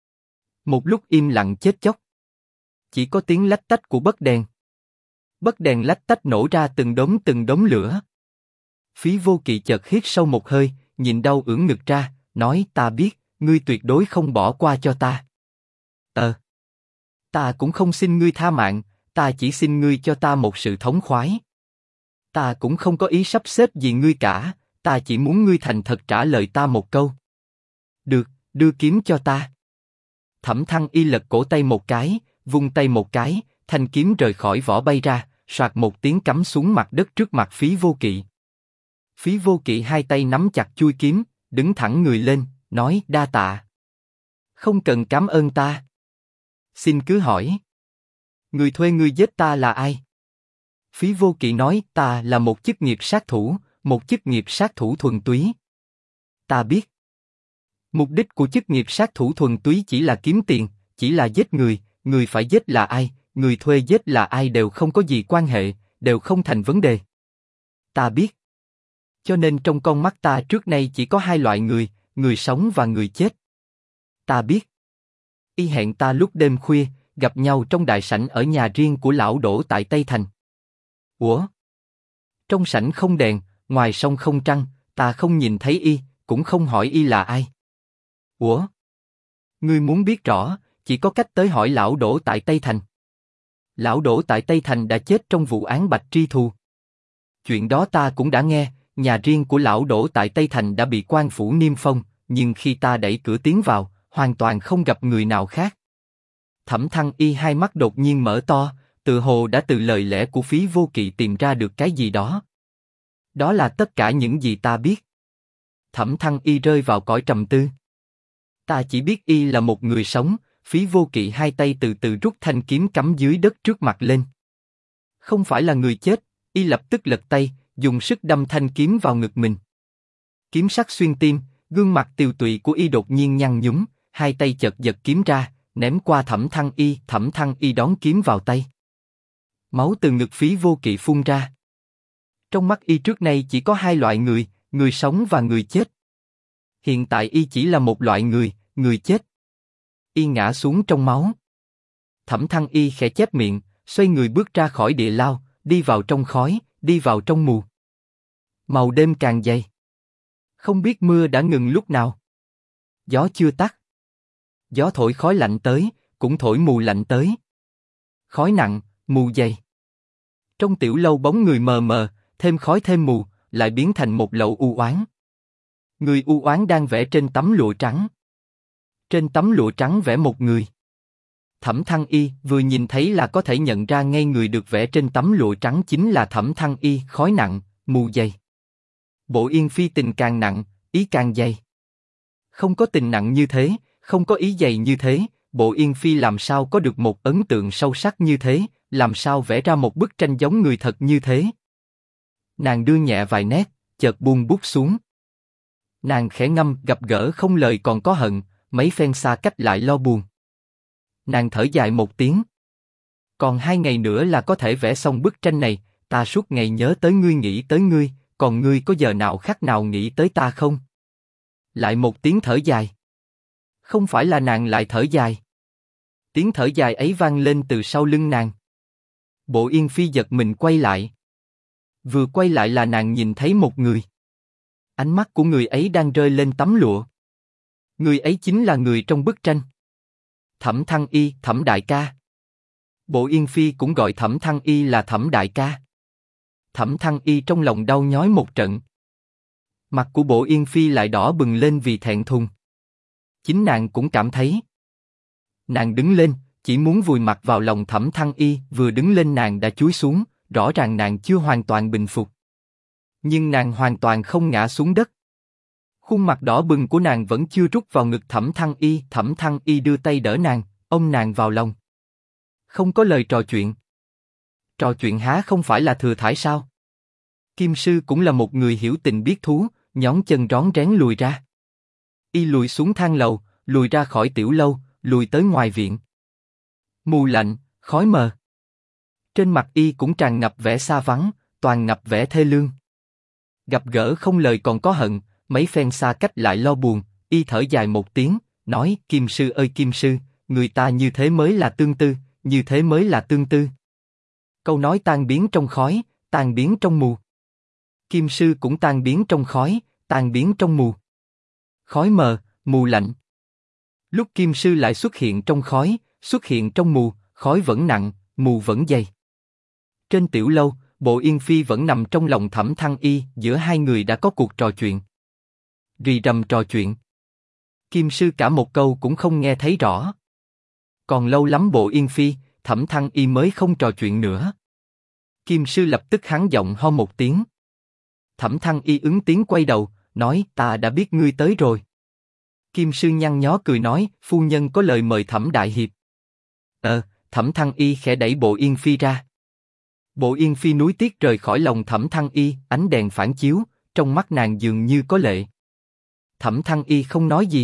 Một lúc im lặng chết chóc. Chỉ có tiếng lách tách của bấc đèn. Bấc đèn lách tách nổ ra từng đốm lửa. Phí Vô Kỵ chợt hít sâu một hơi, nhìn đau ưỡn ngực ra, nói ta biết, ngươi tuyệt đối không bỏ qua cho ta. Ta cũng không xin ngươi tha mạng, ta chỉ xin ngươi cho ta một sự thống khoái. Ta cũng không có ý sắp xếp gì ngươi cả, ta chỉ muốn ngươi thành thật trả lời ta một câu. Được, đưa kiếm cho ta. Thẩm Thăng Y lật cổ tay một cái, vung tay một cái, thanh kiếm rời khỏi vỏ bay ra, soạt một tiếng cắm xuống mặt đất trước mặt Phí Vô Kỵ. Phí Vô Kỵ hai tay nắm chặt chuôi kiếm, đứng thẳng người lên, nói đa tạ. Không cần cảm ơn ta. Xin cứ hỏi. Người thuê ngươi giết ta là ai? Phí Vô Kỵ nói ta là một chức nghiệp sát thủ, một chức nghiệp sát thủ thuần túy. Ta biết. Mục đích của chức nghiệp sát thủ thuần túy chỉ là kiếm tiền, chỉ là giết người, người phải giết là ai, người thuê giết là ai đều không có gì quan hệ, đều không thành vấn đề. Ta biết. Cho nên trong con mắt ta trước nay chỉ có 2 loại người, người sống và người chết. Ta biết. Y hẹn ta lúc đêm khuya, gặp nhau trong đại sảnh ở nhà riêng của lão Đỗ tại Tây Thành. Ủa? Trong sảnh không đèn, ngoài sông không trăng, ta không nhìn thấy y, cũng không hỏi y là ai. Ủa? Ngươi muốn biết rõ, chỉ có cách tới hỏi lão Đỗ tại Tây Thành. Lão Đỗ tại Tây Thành đã chết trong vụ án Bạch Tri Thù. Chuyện đó ta cũng đã nghe, nhà riêng của lão Đỗ tại Tây Thành đã bị quan phủ niêm phong, nhưng khi ta đẩy cửa tiến vào, hoàn toàn không gặp người nào khác. Thẩm Thăng Y hai mắt đột nhiên mở to, tự hồ đã từ lời lẽ của Phí Vô Kỵ tìm ra được cái gì đó. Đó là tất cả những gì ta biết. Thẩm Thăng Y rơi vào cõi trầm tư. Ta chỉ biết y là một người sống. Phí Vô Kỵ hai tay từ từ rút thanh kiếm cắm dưới đất trước mặt lên. Không phải là người chết, y lập tức lật tay, dùng sức đâm thanh kiếm vào ngực mình. Kiếm sắc xuyên tim, gương mặt tiều tụy của y đột nhiên nhăn nhúm, hai tay chợt giật kiếm ra, ném qua Thẩm Thăng Y đón kiếm vào tay. Máu từ ngực Phí Vô Kỵ phun ra. Trong mắt y trước nay chỉ có 2 loại người, người sống và người chết. Hiện tại y chỉ là một loại người, người chết. Y ngã xuống trong máu. Thẩm Thăng Y khẽ chép miệng, xoay người bước ra khỏi địa lao, đi vào trong khói, đi vào trong mù. Màu đêm càng dày. Không biết mưa đã ngừng lúc nào. Gió chưa tắt. Gió thổi khói lạnh tới, cũng thổi mù lạnh tới. khói nặng, mù dày. Trong tiểu lâu bóng người mờ mờ, thêm khói thêm mù, lại biến thành một lậu u oán. Người u oán đang vẽ trên tấm lụa trắng. Trên tấm lụa trắng vẽ một người. Thẩm Thăng Y vừa nhìn thấy là có thể nhận ra ngay người được vẽ trên tấm lụa trắng chính là Thẩm Thăng Y, khói nặng, mù dày. Bộ Yên Phi tình càng nặng, ý càng dày. Không có tình nặng như thế, không có ý dày như thế, Bộ Yên Phi làm sao có được một ấn tượng sâu sắc như thế, làm sao vẽ ra một bức tranh giống người thật như thế. Nàng đưa nhẹ vài nét, chợt buông bút xuống. Nàng khẽ ngâm gặp gỡ không lời còn có hận, mấy phen xa cách lại lo buồn. Nàng thở dài một tiếng. Còn 2 ngày nữa là có thể vẽ xong bức tranh này, ta suốt ngày nhớ tới ngươi nghĩ tới ngươi, còn ngươi có giờ nào khắc nào nghĩ tới ta không? Lại một tiếng thở dài. Không phải là nàng lại thở dài. Tiếng thở dài ấy vang lên từ sau lưng nàng. Bộ Yên Phi giật mình quay lại. Vừa quay lại là nàng nhìn thấy một người. Ánh mắt của người ấy đang rơi lên tấm lụa. Người ấy chính là người trong bức tranh. Thẩm Thăng Y, Thẩm đại ca. Bộ Yên Phi cũng gọi Thẩm Thăng Y là Thẩm đại ca. Thẩm Thăng Y trong lòng đau nhói một trận. Mặt của Bộ Yên Phi lại đỏ bừng lên vì thẹn thùng. Chính nàng cũng cảm thấy. Nàng đứng lên, chỉ muốn vùi mặt vào lòng Thẩm Thăng Y, vừa đứng lên nàng đã chúi xuống, rõ ràng nàng chưa hoàn toàn bình phục. Nhưng nàng hoàn toàn không ngã xuống đất. Khuôn mặt đỏ bừng của nàng vẫn chưa rút vào ngực Thẩm Thăng Y đưa tay đỡ nàng, ôm nàng vào lòng. Không có lời trò chuyện. Trò chuyện há không phải là thừa thãi sao? Kim sư cũng là một người hiểu tình biết thú, nhón chân rón rén lùi ra. Y lùi xuống thang lầu, lùi ra khỏi tiểu lâu, lùi tới ngoài viện. Mù lạnh, khói mờ. Trên mặt Y cũng tràn ngập vẻ xa vắng, toàn ngập vẻ thê lương. Gặp gỡ không lời còn có hận, mấy phen xa cách lại lo buồn. Y thở dài một tiếng, nói: Kim sư ơi Kim sư, người ta như thế mới là tương tư, như thế mới là tương tư. Câu nói tan biến trong khói, tan biến trong mù. Kim sư cũng tan biến trong khói, tan biến trong mù. Khói mờ, mù lạnh. Lúc Kim sư lại xuất hiện trong khói, xuất hiện trong mù, khói vẫn nặng, mù vẫn dày. Trên tiểu lâu, Bộ Yên Phi vẫn nằm trong lòng Thẩm Thăng Y, giữa hai người đã có cuộc trò chuyện. Rì rầm trò chuyện. Kim sư cả một câu cũng không nghe thấy rõ. Còn lâu lắm Bộ Yên Phi, Thẩm Thăng Y mới không trò chuyện nữa. Kim sư lập tức hắn giọng ho một tiếng. Thẩm Thăng Y ứng tiếng quay đầu, nói: Ta đã biết ngươi tới rồi. Kim sư nhăn nhó cười nói: Phu nhân có lời mời Thẩm đại hiệp. Thẩm Thăng Y khẽ đẩy Bộ Yên Phi ra. Bộ Yên Phi nuối tiếc rời khỏi lòng Thẩm Thăng Y, ánh đèn phản chiếu, trong mắt nàng dường như có lệ. Thẩm Thăng Y không nói gì.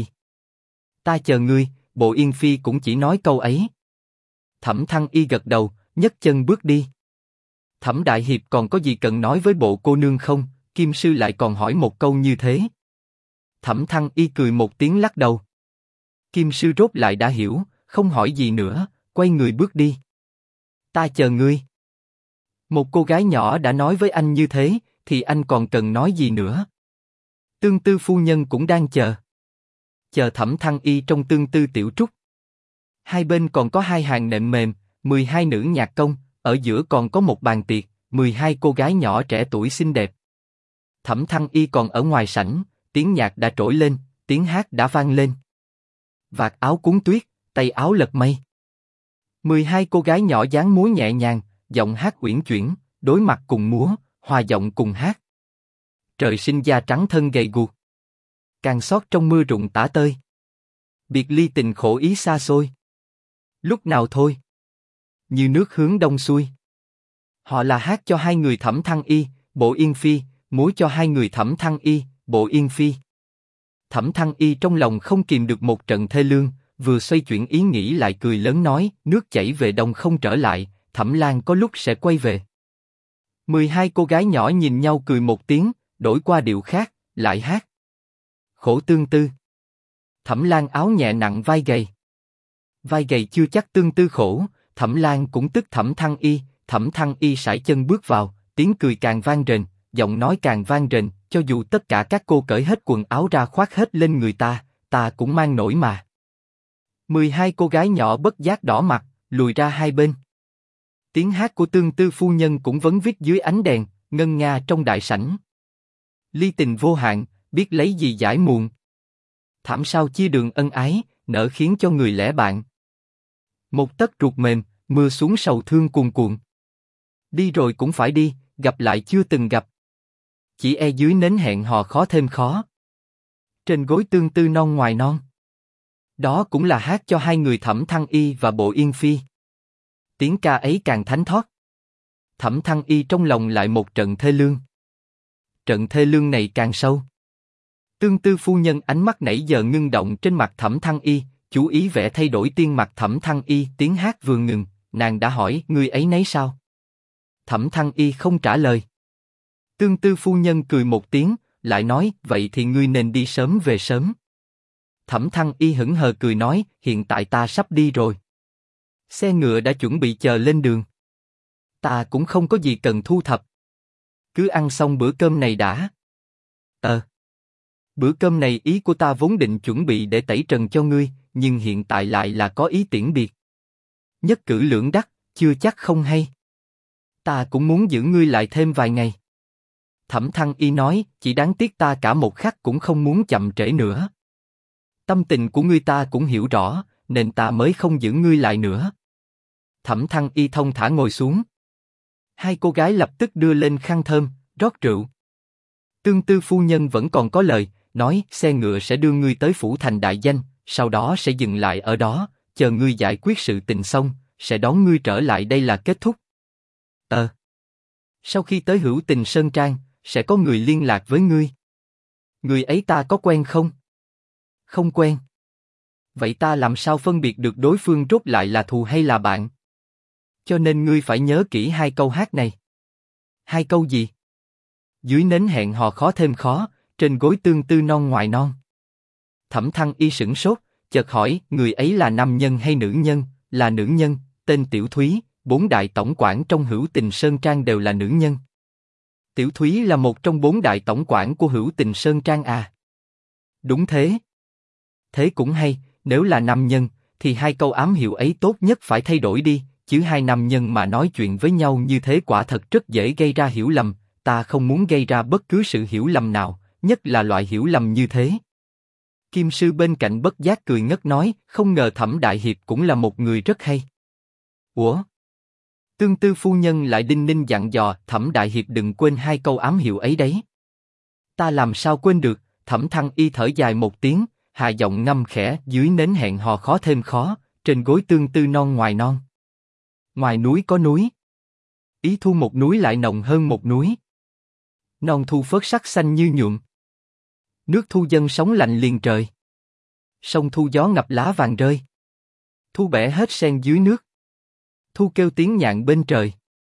Ta chờ ngươi, Bộ Yên Phi cũng chỉ nói câu ấy. Thẩm Thăng Y gật đầu, nhấc chân bước đi. Thẩm đại hiệp còn có gì cần nói với bộ cô nương không? Kim sư lại còn hỏi một câu như thế. Thẩm Thăng Y cười một tiếng lắc đầu. Kim sư rốt lại đã hiểu, không hỏi gì nữa, quay người bước đi. Ta chờ ngươi. Một cô gái nhỏ đã nói với anh như thế, thì anh còn cần nói gì nữa? Tương Tư phu nhân cũng đang chờ. Chờ Thẩm Thăng Y trong Tương Tư tiểu trúc. Hai bên còn có 2 hàng nệm mềm, 12 nữ nhạc công, ở giữa còn có một bàn tiệc, 12 cô gái nhỏ trẻ tuổi xinh đẹp. Thẩm Thăng Y còn ở ngoài sảnh, tiếng nhạc đã trỗi lên, tiếng hát đã vang lên. Vạt áo cuốn tuyết, tay áo lật mây. 12 cô gái nhỏ dáng múa nhẹ nhàng, giọng hát uyển chuyển, đối mặt cùng múa, hòa giọng cùng hát. Trời sinh da trắng thân gầy guộc, càng xót trong mưa rụng tả tơi. Biệt ly tình khổ ý xa xôi. Lúc nào thôi? Như nước hướng đông xuôi. Họ là hát cho 2 người Thẩm Thăng Y, Bộ Yên Phi, múa cho 2 người Thẩm Thăng Y, Bộ Yên Phi. Thẩm Thăng Y trong lòng không kìm được một trận thê lương, vừa xoay chuyển ý nghĩ lại cười lớn nói: Nước chảy về đông không trở lại, Thẩm Lan có lúc sẽ quay về. 12 cô gái nhỏ nhìn nhau cười một tiếng, đổi qua điệu khác, lại hát. Khổ tương tư. Thẩm Lan áo nhẹ nặng vai gầy. Vai gầy chưa chắc tương tư khổ, Thẩm Lan cũng tức Thẩm Thăng Y sải chân bước vào, tiếng cười càng vang rền, giọng nói càng vang rền, cho dù tất cả các cô cởi hết quần áo ra khoác hết lên người ta cũng mang nổi mà. 12 cô gái nhỏ bất giác đỏ mặt, lùi ra hai bên. Tiếng hát của Tương Tư phu nhân cũng vấn vít dưới ánh đèn, ngân nga trong đại sảnh. Ly tình vô hạn, biết lấy gì giải muộn. Thảm sao chia đường ân ái, nỡ khiến cho người lẻ bạn. Một tấc ruột mềm, mưa xuống sầu thương cuồn cuộn. Đi rồi cũng phải đi, gặp lại chưa từng gặp. Chỉ e dưới nến hẹn hò khó thêm khó. Trên gối Tương Tư non ngoài non. Đó cũng là hát cho hai người Thẩm Thăng Y và Bộ Yên Phi. Tiếng ca ấy càng thánh thót. Thẩm Thăng Y trong lòng lại một trận thê lương. Trận thê lương này càng sâu. Tương Tư phu nhân ánh mắt nãy giờ ngưng động trên mặt Thẩm Thăng Y, chú ý vẻ thay đổi tiên mặt Thẩm Thăng Y. Tiếng hát vừa ngừng, nàng đã hỏi người ấy nấy sao? Thẩm Thăng Y không trả lời. Tương Tư phu nhân cười một tiếng, lại nói vậy thì ngươi nên đi sớm về sớm. Thẩm Thăng Y hững hờ cười nói hiện tại ta sắp đi rồi. Xe ngựa đã chuẩn bị chờ lên đường. Ta cũng không có gì cần thu thập. Cứ ăn xong bữa cơm này đã. Bữa cơm này ý của ta vốn định chuẩn bị để tẩy trần cho ngươi, nhưng hiện tại lại là có ý tiễn biệt. Nhất cử lưỡng đắc, chưa chắc không hay. Ta cũng muốn giữ ngươi lại thêm vài ngày. Thẩm Thăng Y nói, chỉ đáng tiếc ta cả một khắc cũng không muốn chậm trễ nữa. Tâm tình của ngươi ta cũng hiểu rõ, nên ta mới không giữ ngươi lại nữa. Thẩm Thăng Y thông thả ngồi xuống. Hai cô gái lập tức đưa lên khăn thơm, rót rượu. Tương Tư phu nhân vẫn còn có lời, nói xe ngựa sẽ đưa ngươi tới phủ thành đại danh, sau đó sẽ dừng lại ở đó, chờ ngươi giải quyết sự tình xong, sẽ đón ngươi trở lại đây là kết thúc. Sau khi tới Hữu Tình Sơn Trang, sẽ có người liên lạc với ngươi. Người ấy ta có quen không? Không quen. Vậy ta làm sao phân biệt được đối phương rốt lại là thù hay là bạn? Cho nên ngươi phải nhớ kỹ hai câu hát này. Hai câu gì? Dưới nến hẹn hò khó thêm khó, trên gối Tương Tư non ngoài non. Thẩm Thăng Y sửng sốt, chợt hỏi, người ấy là nam nhân hay nữ nhân? Là nữ nhân, tên Tiểu Thúy, 4 đại tổng quản trong Hữu Tình Sơn Trang đều là nữ nhân. Tiểu Thúy là một trong 4 đại tổng quản của Hữu Tình Sơn Trang à? Đúng thế. Thế cũng hay, nếu là nam nhân, thì hai câu ám hiệu ấy tốt nhất phải thay đổi đi, chứ hai nam nhân mà nói chuyện với nhau như thế quả thật rất dễ gây ra hiểu lầm, ta không muốn gây ra bất cứ sự hiểu lầm nào, nhất là loại hiểu lầm như thế. Kim sư bên cạnh bất giác cười ngất nói, không ngờ Thẩm đại hiệp cũng là một người rất hay. Ủa? Tương Tư phu nhân lại đinh ninh dặn dò, Thẩm đại hiệp đừng quên hai câu ám hiệu ấy đấy. Ta làm sao quên được? Thẩm Thăng Y thở dài một tiếng, hạ giọng ngâm khẽ, dưới nến hẹn hò khó thêm khó, trên gối Tương Tư non ngoài non. Ngoài núi có núi. Ý thu một núi lại nồng hơn một núi. Non thu phớt sắc xanh như nhuộm. Nước thu dâng sóng lạnh liền trời. Sông thu gió ngập lá vàng rơi. Thu bẻ hết sen dưới nước. Thu kêu tiếng nhạn bên trời.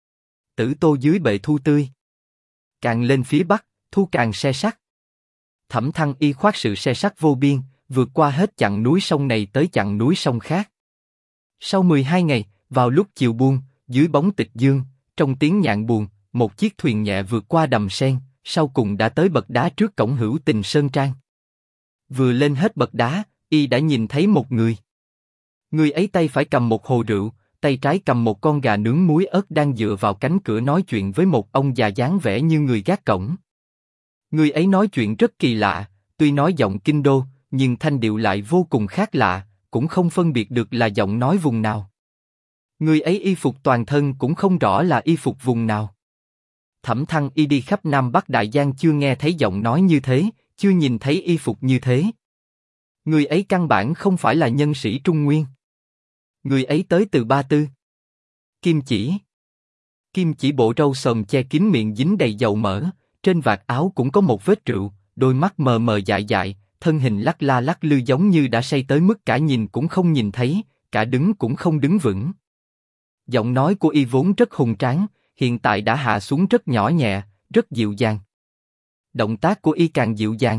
Tử tô dưới bệ thu tươi. Càng lên phía bắc, thu càng se sắc. Thẩm Thăng Y khoác sự se sắc vô biên, vượt qua hết chặng núi sông này tới chặng núi sông khác. Sau 12 ngày, vào lúc chiều buông, dưới bóng tịch dương, trong tiếng nhạn buồn, một chiếc thuyền nhẹ vượt qua đầm sen, sau cùng đã tới bậc đá trước cổng Hữu Tình Sơn Trang. Vừa lên hết bậc đá, y đã nhìn thấy một người. Người ấy tay phải cầm một hồ rượu, tay trái cầm một con gà nướng muối ớt đang dựa vào cánh cửa nói chuyện với một ông già dáng vẻ như người gác cổng. Người ấy nói chuyện rất kỳ lạ, tuy nói giọng kinh đô, nhưng thanh điệu lại vô cùng khác lạ, cũng không phân biệt được là giọng nói vùng nào. Người ấy y phục toàn thân cũng không rõ là y phục vùng nào. Thẩm Thăng Y đi khắp Nam Bắc Đại Giang chưa nghe thấy giọng nói như thế, chưa nhìn thấy y phục như thế. Người ấy căn bản không phải là nhân sĩ Trung Nguyên. Người ấy tới từ Ba Tư. Kim Chỉ. Kim Chỉ bộ râu xồm che kín miệng dính đầy dầu mỡ, trên vạt áo cũng có một vết rượu, đôi mắt mờ mờ dại dại, thân hình lắc la lắc lư giống như đã say tới mức cả nhìn cũng không nhìn thấy, cả đứng cũng không đứng vững. Giọng nói của y vốn rất hùng tráng, hiện tại đã hạ xuống rất nhỏ nhẹ, rất dịu dàng. Động tác của y càng dịu dàng.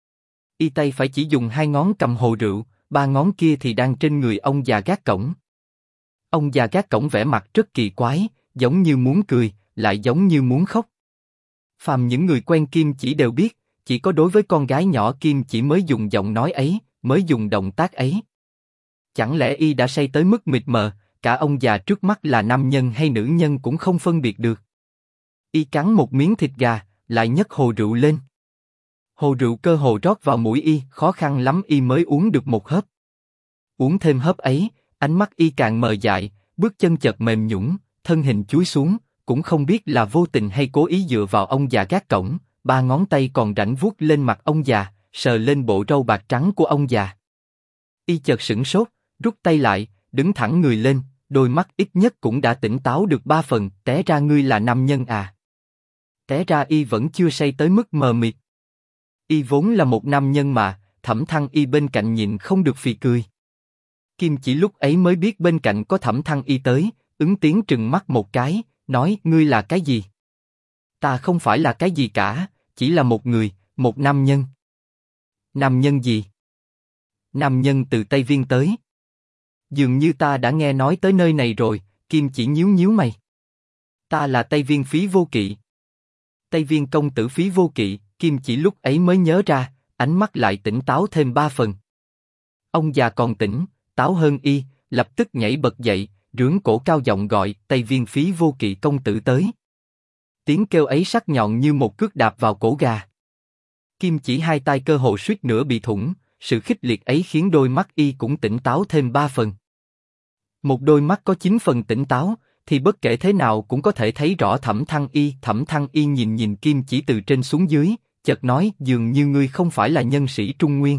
Y tay phải chỉ dùng 2 ngón cầm hồ rượu, 3 ngón kia thì đang trên người ông già gác cổng. Ông già gác cổng vẻ mặt rất kỳ quái, giống như muốn cười, lại giống như muốn khóc. Phàm những người quen Kim Chỉ đều biết, chỉ có đối với con gái nhỏ Kim Chỉ mới dùng giọng nói ấy, mới dùng động tác ấy. Chẳng lẽ y đã say tới mức mịt mờ, cả ông già trước mắt là nam nhân hay nữ nhân cũng không phân biệt được. Y cắn một miếng thịt gà, lại nhấc hồ rượu lên. Hồ rượu cơ hồ rót vào mũi y, khó khăn lắm y mới uống được một hớp. Uống thêm hớp ấy, ánh mắt y càng mờ dại, bước chân chợt mềm nhũn, thân hình chúi xuống, cũng không biết là vô tình hay cố ý dựa vào ông già gác cổng, ba ngón tay còn rảnh vuốt lên mặt ông già, sờ lên bộ râu bạc trắng của ông già. Y chợt sửng sốt, rút tay lại, đứng thẳng người lên, đôi mắt ít nhất cũng đã tỉnh táo được 3 phần. Té ra ngươi là nam nhân à? Té ra y vẫn chưa say tới mức mờ mịt. Y vốn là một nam nhân mà. Thẩm Thăng Y bên cạnh nhịn không được phì cười. Kim Chỉ lúc ấy mới biết bên cạnh có Thẩm Thăng Y tới, ứng tiếng trừng mắt một cái, nói: ngươi là cái gì? Ta không phải là cái gì cả, chỉ là một người, một nam nhân. Nam nhân gì? Nam nhân từ Tây Viên tới. Dường như ta đã nghe nói tới nơi này rồi. Kim Chỉ nhíu nhíu mày. Ta là Tây Viên Phí Vô Kỵ. Tây Viên công tử Phí Vô Kỵ. Kim Chỉ lúc ấy mới nhớ ra, ánh mắt lại tỉnh táo thêm 3 phần. Ông già còn tỉnh, táo hơn y, lập tức nhảy bật dậy, rướn cổ cao giọng gọi: Tây Viên Phí Vô Kỵ công tử tới. Tiếng kêu ấy sắc nhọn như một cước đạp vào cổ gà. Kim Chỉ hai tay cơ hồ suýt nữa bị thủng, sự khích liệt ấy khiến đôi mắt y cũng tỉnh táo thêm 3 phần. Một đôi mắt có 9 phần tỉnh táo, thì bất kể thế nào cũng có thể thấy rõ Thẩm Thăng Y. Thẩm Thăng Y nhìn Kim Chỉ từ trên xuống dưới, chợt nói: dường như ngươi không phải là nhân sĩ Trung Nguyên.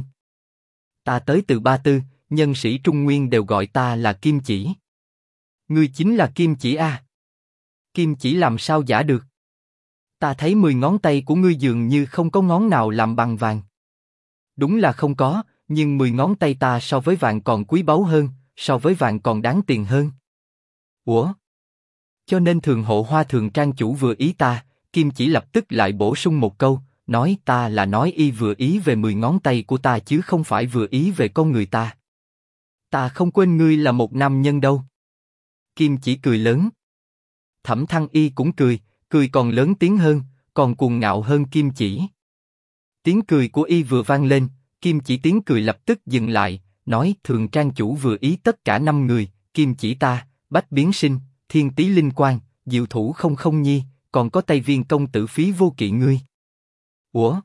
Ta tới từ Ba Tư, nhân sĩ Trung Nguyên đều gọi ta là Kim Chỉ. Ngươi chính là Kim Chỉ à? Kim Chỉ làm sao giả được? Ta thấy 10 ngón tay của ngươi dường như không có ngón nào làm bằng vàng. Đúng là không có, nhưng 10 ngón tay ta so với vàng còn quý báu hơn, so với vàng còn đáng tiền hơn. Ủa? Cho nên Thường Hộ Hoa Thường trang chủ vừa ý ta. Kim Chỉ lập tức lại bổ sung một câu, nói: ta là nói y vừa ý về 10 ngón tay của ta chứ không phải vừa ý về con người ta. Ta không quên ngươi là một nam nhân đâu. Kim Chỉ cười lớn. Thẩm Thăng Y cũng cười, cười còn lớn tiếng hơn, còn cuồng ngạo hơn Kim Chỉ. Tiếng cười của y vừa vang lên, Kim Chỉ tiếng cười lập tức dừng lại, nói: Thường trang chủ vừa ý tất cả 5 người, Kim Chỉ ta, Bách Biến Sinh, Thiên Tý Linh Quang, Diệu Thủ Không Không Nhi, còn có Tây Viên công tử Phí Vô Kỵ ngươi. Ủa?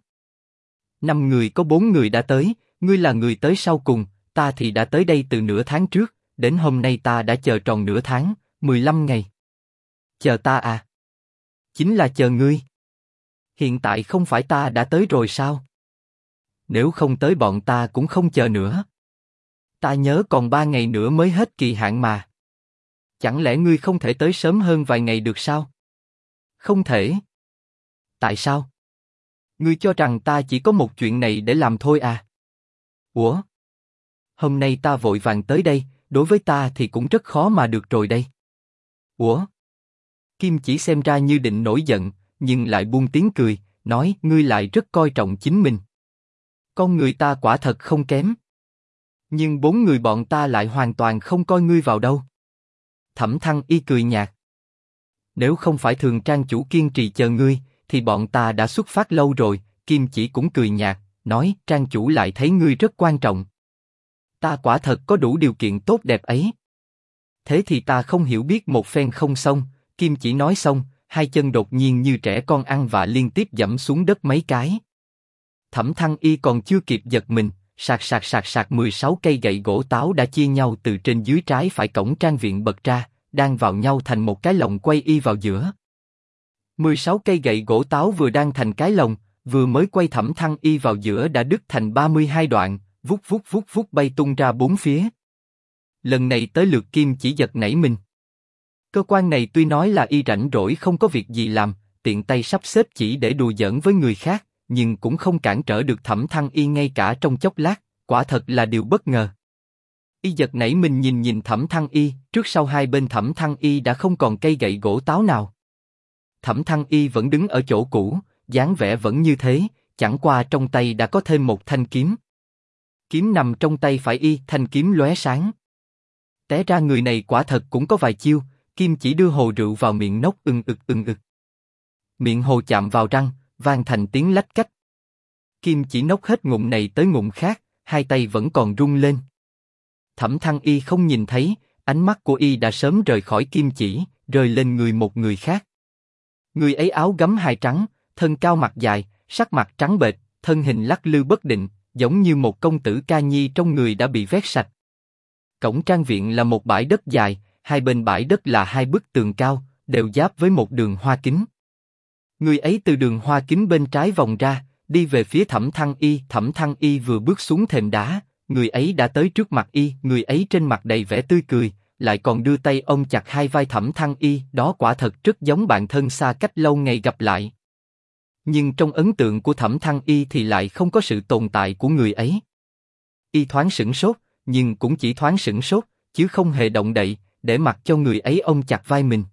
5 người có 4 người đã tới, ngươi là người tới sau cùng, ta thì đã tới đây từ nửa tháng trước, đến hôm nay ta đã chờ tròn nửa tháng, 15 ngày. Chờ ta à? Chính là chờ ngươi. Hiện tại không phải ta đã tới rồi sao? Nếu không tới bọn ta cũng không chờ nữa. Ta nhớ còn 3 ngày nữa mới hết kỳ hạn mà. Chẳng lẽ ngươi không thể tới sớm hơn vài ngày được sao? Không thể. Tại sao? Ngươi cho rằng ta chỉ có một chuyện này để làm thôi à? Ủa? Hôm nay ta vội vàng tới đây, đối với ta thì cũng rất khó mà được rồi đây. Ủa? Kim Chỉ xem ra như định nổi giận, nhưng lại buông tiếng cười, nói: ngươi lại rất coi trọng chính mình. Con người ta quả thật không kém. Nhưng 4 người bọn ta lại hoàn toàn không coi ngươi vào đâu. Thẩm Thăng Y cười nhạt. Nếu không phải Thường trang chủ kiên trì chờ ngươi, thì bọn ta đã xuất phát lâu rồi. Kim Chỉ cũng cười nhạt, nói: trang chủ lại thấy ngươi rất quan trọng. Ta quả thật có đủ điều kiện tốt đẹp ấy. Thế thì ta không hiểu biết một phen không xong. Kim Chỉ nói xong, hai chân đột nhiên như trẻ con ăn vạ liên tiếp giẫm xuống đất mấy cái. Thẩm Thăng Y còn chưa kịp giật mình, sạc sạc sạc sạc 16 cây gậy gỗ táo đã chia nhau từ trên dưới trái phải cổng trang viện bật ra, đang vào nhau thành một cái lồng quay y vào giữa. 16 cây gậy gỗ táo vừa đang thành cái lồng, vừa mới quay Thẩm Thăng Y vào giữa đã đứt thành 32 đoạn, vút vút vút vút bay tung ra bốn phía. Lần này tới lượt Kim Chỉ giật nảy mình. Cơ quan này tuy nói là y rảnh rỗi không có việc gì làm, tiện tay sắp xếp chỉ để đùa giỡn với người khác, nhưng cũng không cản trở được Thẩm Thăng Y ngay cả trong chốc lát, quả thật là điều bất ngờ. Y giật nảy mình nhìn Thẩm Thăng Y, trước sau hai bên Thẩm Thăng Y đã không còn cây gậy gỗ táo nào. Thẩm Thăng Y vẫn đứng ở chỗ cũ, dáng vẻ vẫn như thế, chẳng qua trong tay đã có thêm một thanh kiếm. Kiếm nằm trong tay phải y, thanh kiếm lóe sáng. Té ra người này quả thật cũng có vài chiêu. Kim Chỉ đưa hồ rượu vào miệng nốc ưng ực. Miệng hồ chạm vào răng, vang thành tiếng lách cách. Kim Chỉ nốc hết ngụm này tới ngụm khác, hai tay vẫn còn rung lên. Thẩm Thăng Y không nhìn thấy, ánh mắt của y đã sớm rời khỏi Kim Chỉ, rơi lên người một người khác. Người ấy áo gấm hài trắng, thân cao mặt dài, sắc mặt trắng bệch, thân hình lắc lư bất định, giống như một công tử ca nhi trong người đã bị vét sạch. Cổng trang viện là một bãi đất dài, hai bên bãi đất là hai bức tường cao, đều giáp với một đường hoa kính. Người ấy từ đường hoa kính bên trái vòng ra, đi về phía Thẩm Thăng Y. Thẩm Thăng Y vừa bước xuống thềm đá, người ấy đã tới trước mặt y. Người ấy trên mặt đầy vẻ tươi cười, lại còn đưa tay ôm chặt hai vai Thẩm Thăng Y. Đó quả thật rất giống bạn thân xa cách lâu ngày gặp lại. Nhưng trong ấn tượng của Thẩm Thăng Y thì lại không có sự tồn tại của người ấy. Y thoáng sửng sốt, nhưng cũng chỉ thoáng sửng sốt, chứ không hề động đậy, để mặc cho người ấy ôm chặt vai mình.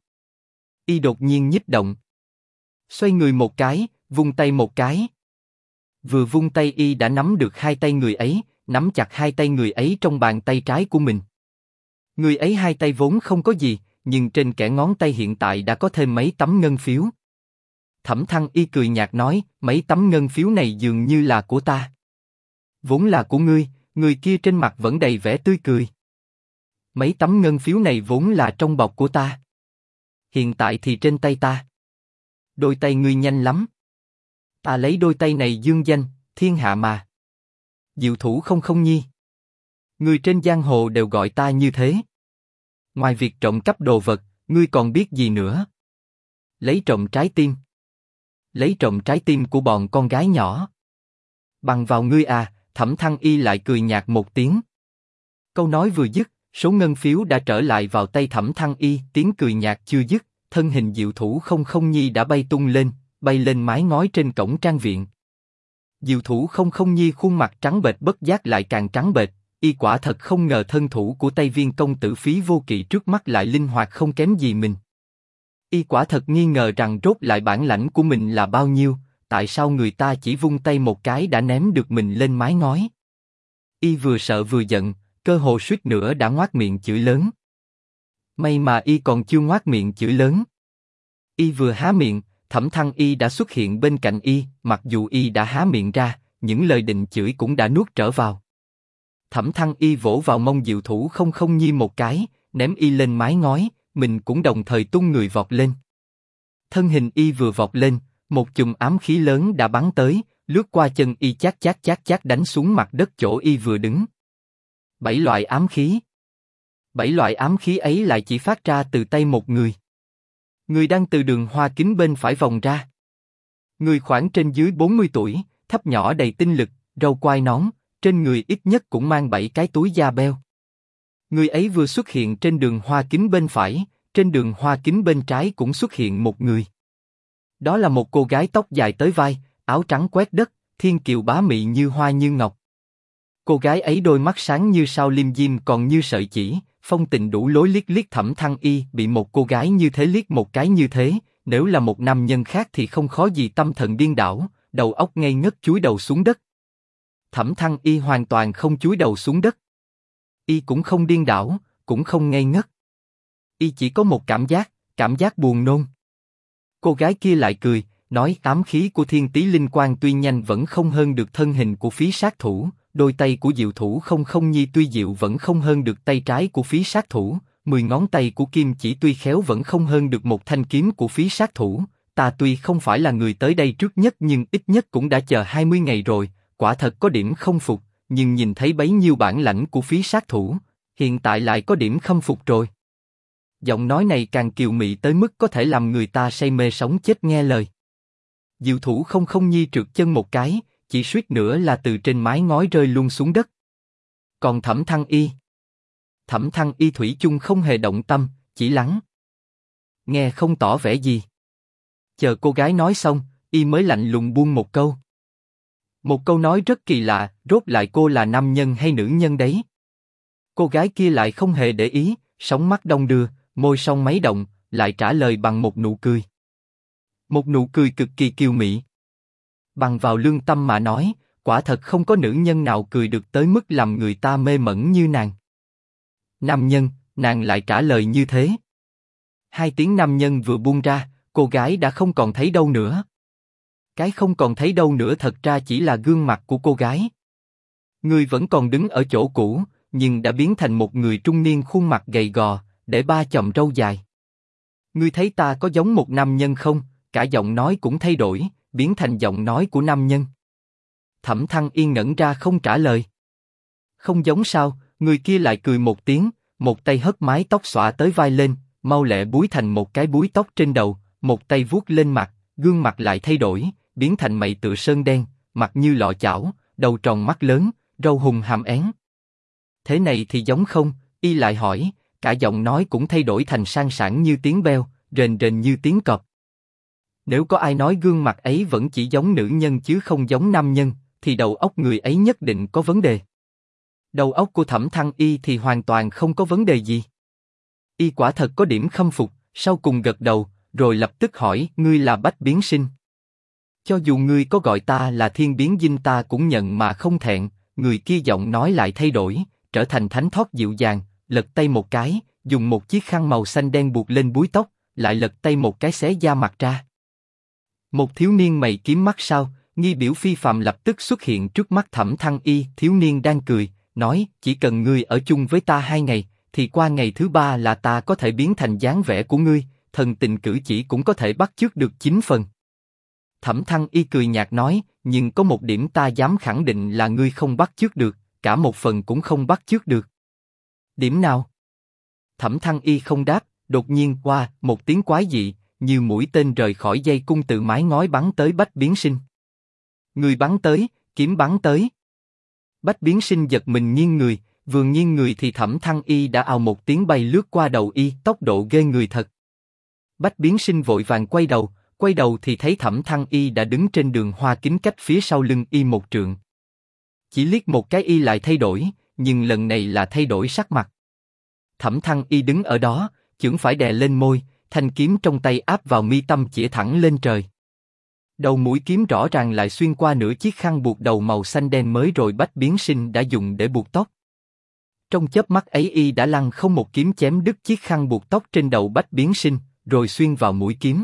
Y đột nhiên nhích động, xoay người một cái, vung tay một cái. Vừa vung tay y đã nắm được hai tay người ấy, nắm chặt hai tay người ấy trong bàn tay trái của mình. Người ấy hai tay vốn không có gì, nhưng trên kẽ ngón tay hiện tại đã có thêm mấy tấm ngân phiếu. Thẩm Thăng Y cười nhạt nói, mấy tấm ngân phiếu này dường như là của ta. Vốn là của ngươi. Người kia trên mặt vẫn đầy vẻ tươi cười. Mấy tấm ngân phiếu này vốn là trong bọc của ta. Hiện tại thì trên tay ta. Đôi tay ngươi nhanh lắm. Ta lấy đôi tay này dương danh, thiên hạ mà. Diệu thủ không không nhi. Người trên giang hồ đều gọi ta như thế. Ngoài việc trộm cắp đồ vật, ngươi còn biết gì nữa? Lấy trộm trái tim. Lấy trộm trái tim của bọn con gái nhỏ. Bằng vào ngươi à? Thẩm Thăng Y lại cười nhạt một tiếng. Câu nói vừa dứt, số ngân phiếu đã trở lại vào tay Thẩm Thăng Y. Tiếng cười nhạt chưa dứt, thân hình Diệu thủ không không nhi đã bay tung lên, bay lên mái ngói trên cổng trang viện. Diệu thủ không không nhi khuôn mặt trắng bệch bất giác lại càng trắng bệch. Y quả thật không ngờ thân thủ của Tây Viên công tử Phí Vô Kỵ trước mắt lại linh hoạt không kém gì mình. Y quả thật nghi ngờ rằng rốt lại bản lãnh của mình là bao nhiêu. Tại sao người ta chỉ vung tay một cái đã ném được mình lên mái ngói? Y vừa sợ vừa giận, cơ hồ suýt nữa đã ngoác miệng chửi lớn. May mà y còn chưa ngoác miệng chửi lớn. Y vừa há miệng, Thẩm Thăng Y đã xuất hiện bên cạnh y. Mặc dù y đã há miệng ra, những lời định chửi cũng đã nuốt trở vào. Thẩm Thăng Y vỗ vào mông Diệu thủ không không nhi một cái, ném y lên mái ngói, mình cũng đồng thời tung người vọt lên. Thân hình y vừa vọt lên, một chùm ám khí lớn đã bắn tới, lướt qua chân y chát chát chát chát đánh xuống mặt đất chỗ y vừa đứng. 7 loại ám khí. 7 loại ám khí ấy lại chỉ phát ra từ tay một người. Người đang từ đường hoa kính bên phải vòng ra. Người khoảng trên dưới 40 tuổi, thấp nhỏ đầy tinh lực, râu quai nón, trên người ít nhất cũng mang 7 cái túi da beo. Người ấy vừa xuất hiện trên đường hoa kính bên phải, trên đường hoa kính bên trái cũng xuất hiện một người. Đó là một cô gái tóc dài tới vai, áo trắng quét đất, thiên kiều bá mị như hoa như ngọc. Cô gái ấy đôi mắt sáng như sao liêm diêm còn như sợi chỉ, phong tình đủ lối liếc liếc Thẩm Thăng Y. Bị một cô gái như thế liếc một cái như thế, nếu là một nam nhân khác thì không khó gì tâm thần điên đảo, đầu óc ngây ngất chúi đầu xuống đất. Thẩm Thăng Y hoàn toàn không chúi đầu xuống đất. Y cũng không điên đảo, cũng không ngây ngất. Y chỉ có một cảm giác buồn nôn. Cô gái kia lại cười, nói ám khí của Thiên Tý Linh Quang tuy nhanh vẫn không hơn được thân hình của Phí sát thủ, đôi tay của Diệu thủ không không nhi tuy diệu vẫn không hơn được tay trái của Phí sát thủ, 10 ngón tay của Kim Chỉ tuy khéo vẫn không hơn được một thanh kiếm của Phí sát thủ. Ta tuy không phải là người tới đây trước nhất nhưng ít nhất cũng đã chờ 20 ngày rồi, quả thật có điểm không phục, nhưng nhìn thấy bấy nhiêu bản lãnh của Phí sát thủ, hiện tại lại có điểm khâm phục rồi. Giọng nói này càng kiều mị tới mức có thể làm người ta say mê sống chết nghe lời. Diệu thủ không không nhi trượt chân một cái, chỉ suýt nữa là từ trên mái ngói rơi luôn xuống đất. Còn Thẩm Thăng Y thủy chung không hề động tâm, chỉ lắng nghe không tỏ vẻ gì. Chờ cô gái nói xong, y mới lạnh lùng buông một câu. Một câu nói rất kỳ lạ, rốt lại cô là nam nhân hay nữ nhân đấy? Cô gái kia lại không hề để ý, sóng mắt đong đưa, môi son mấy động, lại trả lời bằng một nụ cười. Một nụ cười cực kỳ kiều mị. Bằng vào lương tâm mà nói, quả thật không có nữ nhân nào cười được tới mức làm người ta mê mẩn như nàng. Nam nhân, nàng lại trả lời như thế. Hai tiếng nam nhân vừa buông ra, cô gái đã không còn thấy đâu nữa. Cái không còn thấy đâu nữa thật ra chỉ là gương mặt của cô gái. Người vẫn còn đứng ở chỗ cũ, nhưng đã biến thành một người trung niên khuôn mặt gầy gò, để ba chòm râu dài. Ngươi thấy ta có giống một nam nhân không? Cả giọng nói cũng thay đổi, biến thành giọng nói của nam nhân. Thẩm Thăng Yên ngẩn ra không trả lời. Không giống sao? Người kia lại cười một tiếng, một tay hất mái tóc xõa tới vai lên, mau lẹ búi thành một cái búi tóc trên đầu, một tay vuốt lên mặt, gương mặt lại thay đổi, biến thành mày tựa sơn đen, mặt như lọ chảo, đầu tròn mắt lớn, râu hùng hàm én. Thế này thì giống không? Y lại hỏi, cả giọng nói cũng thay đổi thành sang sảng như tiếng beo, rền rền như tiếng cọp. Nếu có ai nói gương mặt ấy vẫn chỉ giống nữ nhân chứ không giống nam nhân, thì đầu óc người ấy nhất định có vấn đề. Đầu óc của Thẩm Thăng Y thì hoàn toàn không có vấn đề gì. Y quả thật có điểm khâm phục, sau cùng gật đầu, rồi lập tức hỏi, ngươi là Bách Biến Sinh. Cho dù ngươi có gọi ta là Thiên Biến Dinh ta cũng nhận mà không thẹn. Người kia giọng nói lại thay đổi, trở thành thánh thót dịu dàng, lật tay một cái, dùng một chiếc khăn màu xanh đen buộc lên búi tóc, lại lật tay một cái xé da mặt ra. Một thiếu niên mày kiếm mắt sao, nghi biểu phi phàm lập tức xuất hiện trước mắt Thẩm Thăng Y. Thiếu niên đang cười, nói, chỉ cần ngươi ở chung với ta 2 ngày, thì qua ngày thứ 3 là ta có thể biến thành dáng vẻ của ngươi, thần tình cử chỉ cũng có thể bắt chước được 9 phần. Thẩm Thăng Y cười nhạt nói, nhưng có một điểm ta dám khẳng định là ngươi không bắt chước được, cả 1 phần cũng không bắt chước được. Điểm nào? Thẩm Thăng Y không đáp, đột nhiên qua một tiếng quái dị, như mũi tên rời khỏi dây cung từ mái ngói bắn tới Bách Biến Sinh. Người bắn tới, kiếm bắn tới. Bách Biến Sinh giật mình nghiêng người, vừa nghiêng người thì Thẩm Thăng Y đã ào một tiếng bay lướt qua đầu y, tốc độ ghê người thật. Bách Biến Sinh vội vàng quay đầu thì thấy Thẩm Thăng Y đã đứng trên đường hoa kính cách phía sau lưng y 1 trượng. Chỉ liếc một cái y lại thay đổi, nhưng lần này là thay đổi sắc mặt. Thẩm Thăng Y đứng ở đó, chưởng phải đè lên môi, thanh kiếm trong tay áp vào mi tâm chĩa thẳng lên trời. Đầu mũi kiếm rõ ràng lại xuyên qua nửa chiếc khăn buộc đầu màu xanh đen mới rồi Bách Biến Sinh đã dùng để buộc tóc. Trong chớp mắt ấy y đã lăng không một kiếm chém đứt chiếc khăn buộc tóc trên đầu Bách Biến Sinh, rồi xuyên vào mũi kiếm.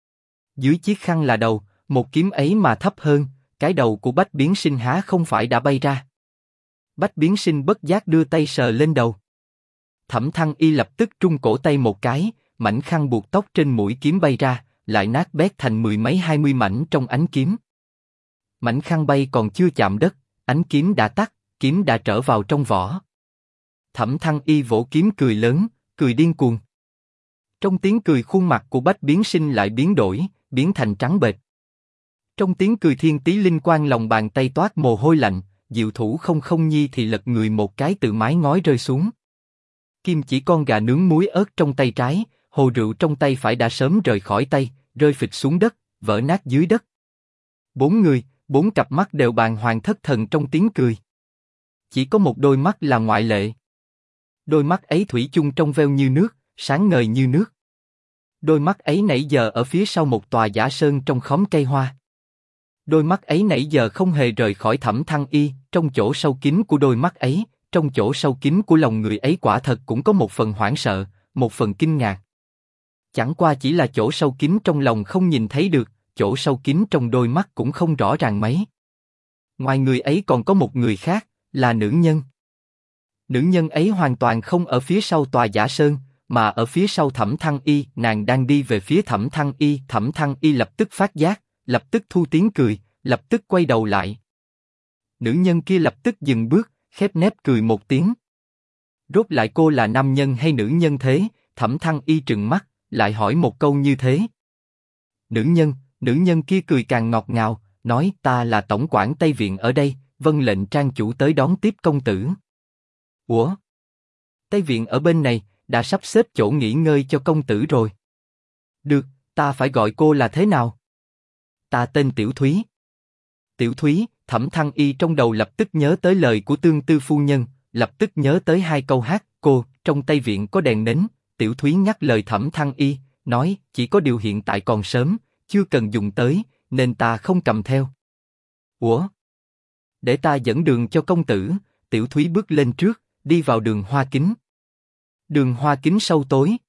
Dưới chiếc khăn là đầu, một kiếm ấy mà thấp hơn, cái đầu của Bách Biến Sinh há không phải đã bay ra. Bách Biến Sinh bất giác đưa tay sờ lên đầu. Thẩm Thăng Y lập tức trung cổ tay một cái, mảnh khăn buộc tóc trên mũi kiếm bay ra, lại nát bét thành 10 mấy 20 mảnh trong ánh kiếm. Mảnh khăn bay còn chưa chạm đất, ánh kiếm đã tắt, kiếm đã trở vào trong vỏ. Thẩm Thăng Y vỗ kiếm cười lớn, cười điên cuồng. Trong tiếng cười khuôn mặt của Bách Biến Sinh lại biến đổi, biến thành trắng bệch. Trong tiếng cười thiên tí linh quang lòng bàn tay toát mồ hôi lạnh, diệu thủ không nhi thì lật người một cái từ mái ngói rơi xuống. Kim chỉ con gà nướng muối ớt trong tay trái, hồ rượu trong tay phải đã sớm rời khỏi tay, rơi phịch xuống đất, vỡ nát dưới đất. 4 người, 4 cặp mắt đều bàng hoàng thất thần trong tiếng cười. Chỉ có một đôi mắt là ngoại lệ. Đôi mắt ấy thủy chung trong veo như nước, sáng ngời như nước. Đôi mắt ấy nãy giờ ở phía sau một tòa giả sơn trong khóm cây hoa. Đôi mắt ấy nãy giờ không hề rời khỏi Thẩm Thăng Y, trong chỗ sâu kín của đôi mắt ấy, trong chỗ sâu kín của lòng người ấy quả thật cũng có một phần hoảng sợ, một phần kinh ngạc. Chẳng qua chỉ là chỗ sâu kín trong lòng không nhìn thấy được, chỗ sâu kín trong đôi mắt cũng không rõ ràng mấy. Ngoài người ấy còn có một người khác, là nữ nhân. Nữ nhân ấy hoàn toàn không ở phía sau tòa giả sơn, mà ở phía sau Thẩm Thăng Y, nàng đang đi về phía Thẩm Thăng Y. Thẩm Thăng Y lập tức phát giác, lập tức thu tiếng cười, lập tức quay đầu lại. Nữ nhân kia lập tức dừng bước, khép nép cười một tiếng. Rốt lại cô là nam nhân hay nữ nhân thế? Thẩm Thăng Y trừng mắt, lại hỏi một câu như thế. Nữ nhân kia cười càng ngọt ngào, nói ta là tổng quản Tây Viện ở đây, vâng lệnh trang chủ tới đón tiếp công tử. Ủa? Tây Viện ở bên này, đã sắp xếp chỗ nghỉ ngơi cho công tử rồi. Được, ta phải gọi cô là thế nào? Ta tên Tiểu Thúy. Tiểu Thúy, Thẩm Thăng Y trong đầu lập tức nhớ tới lời của Tương Tư phu nhân, lập tức nhớ tới 2 câu hát, cô, trong Tây Viện có đèn nến. Tiểu Thúy nhắc lời Thẩm Thăng Y, nói, chỉ có điều hiện tại còn sớm, chưa cần dùng tới, nên ta không cầm theo. Ủa? Để ta dẫn đường cho công tử. Tiểu Thúy bước lên trước, đi vào đường hoa kính. Đường hoa kính sâu tối,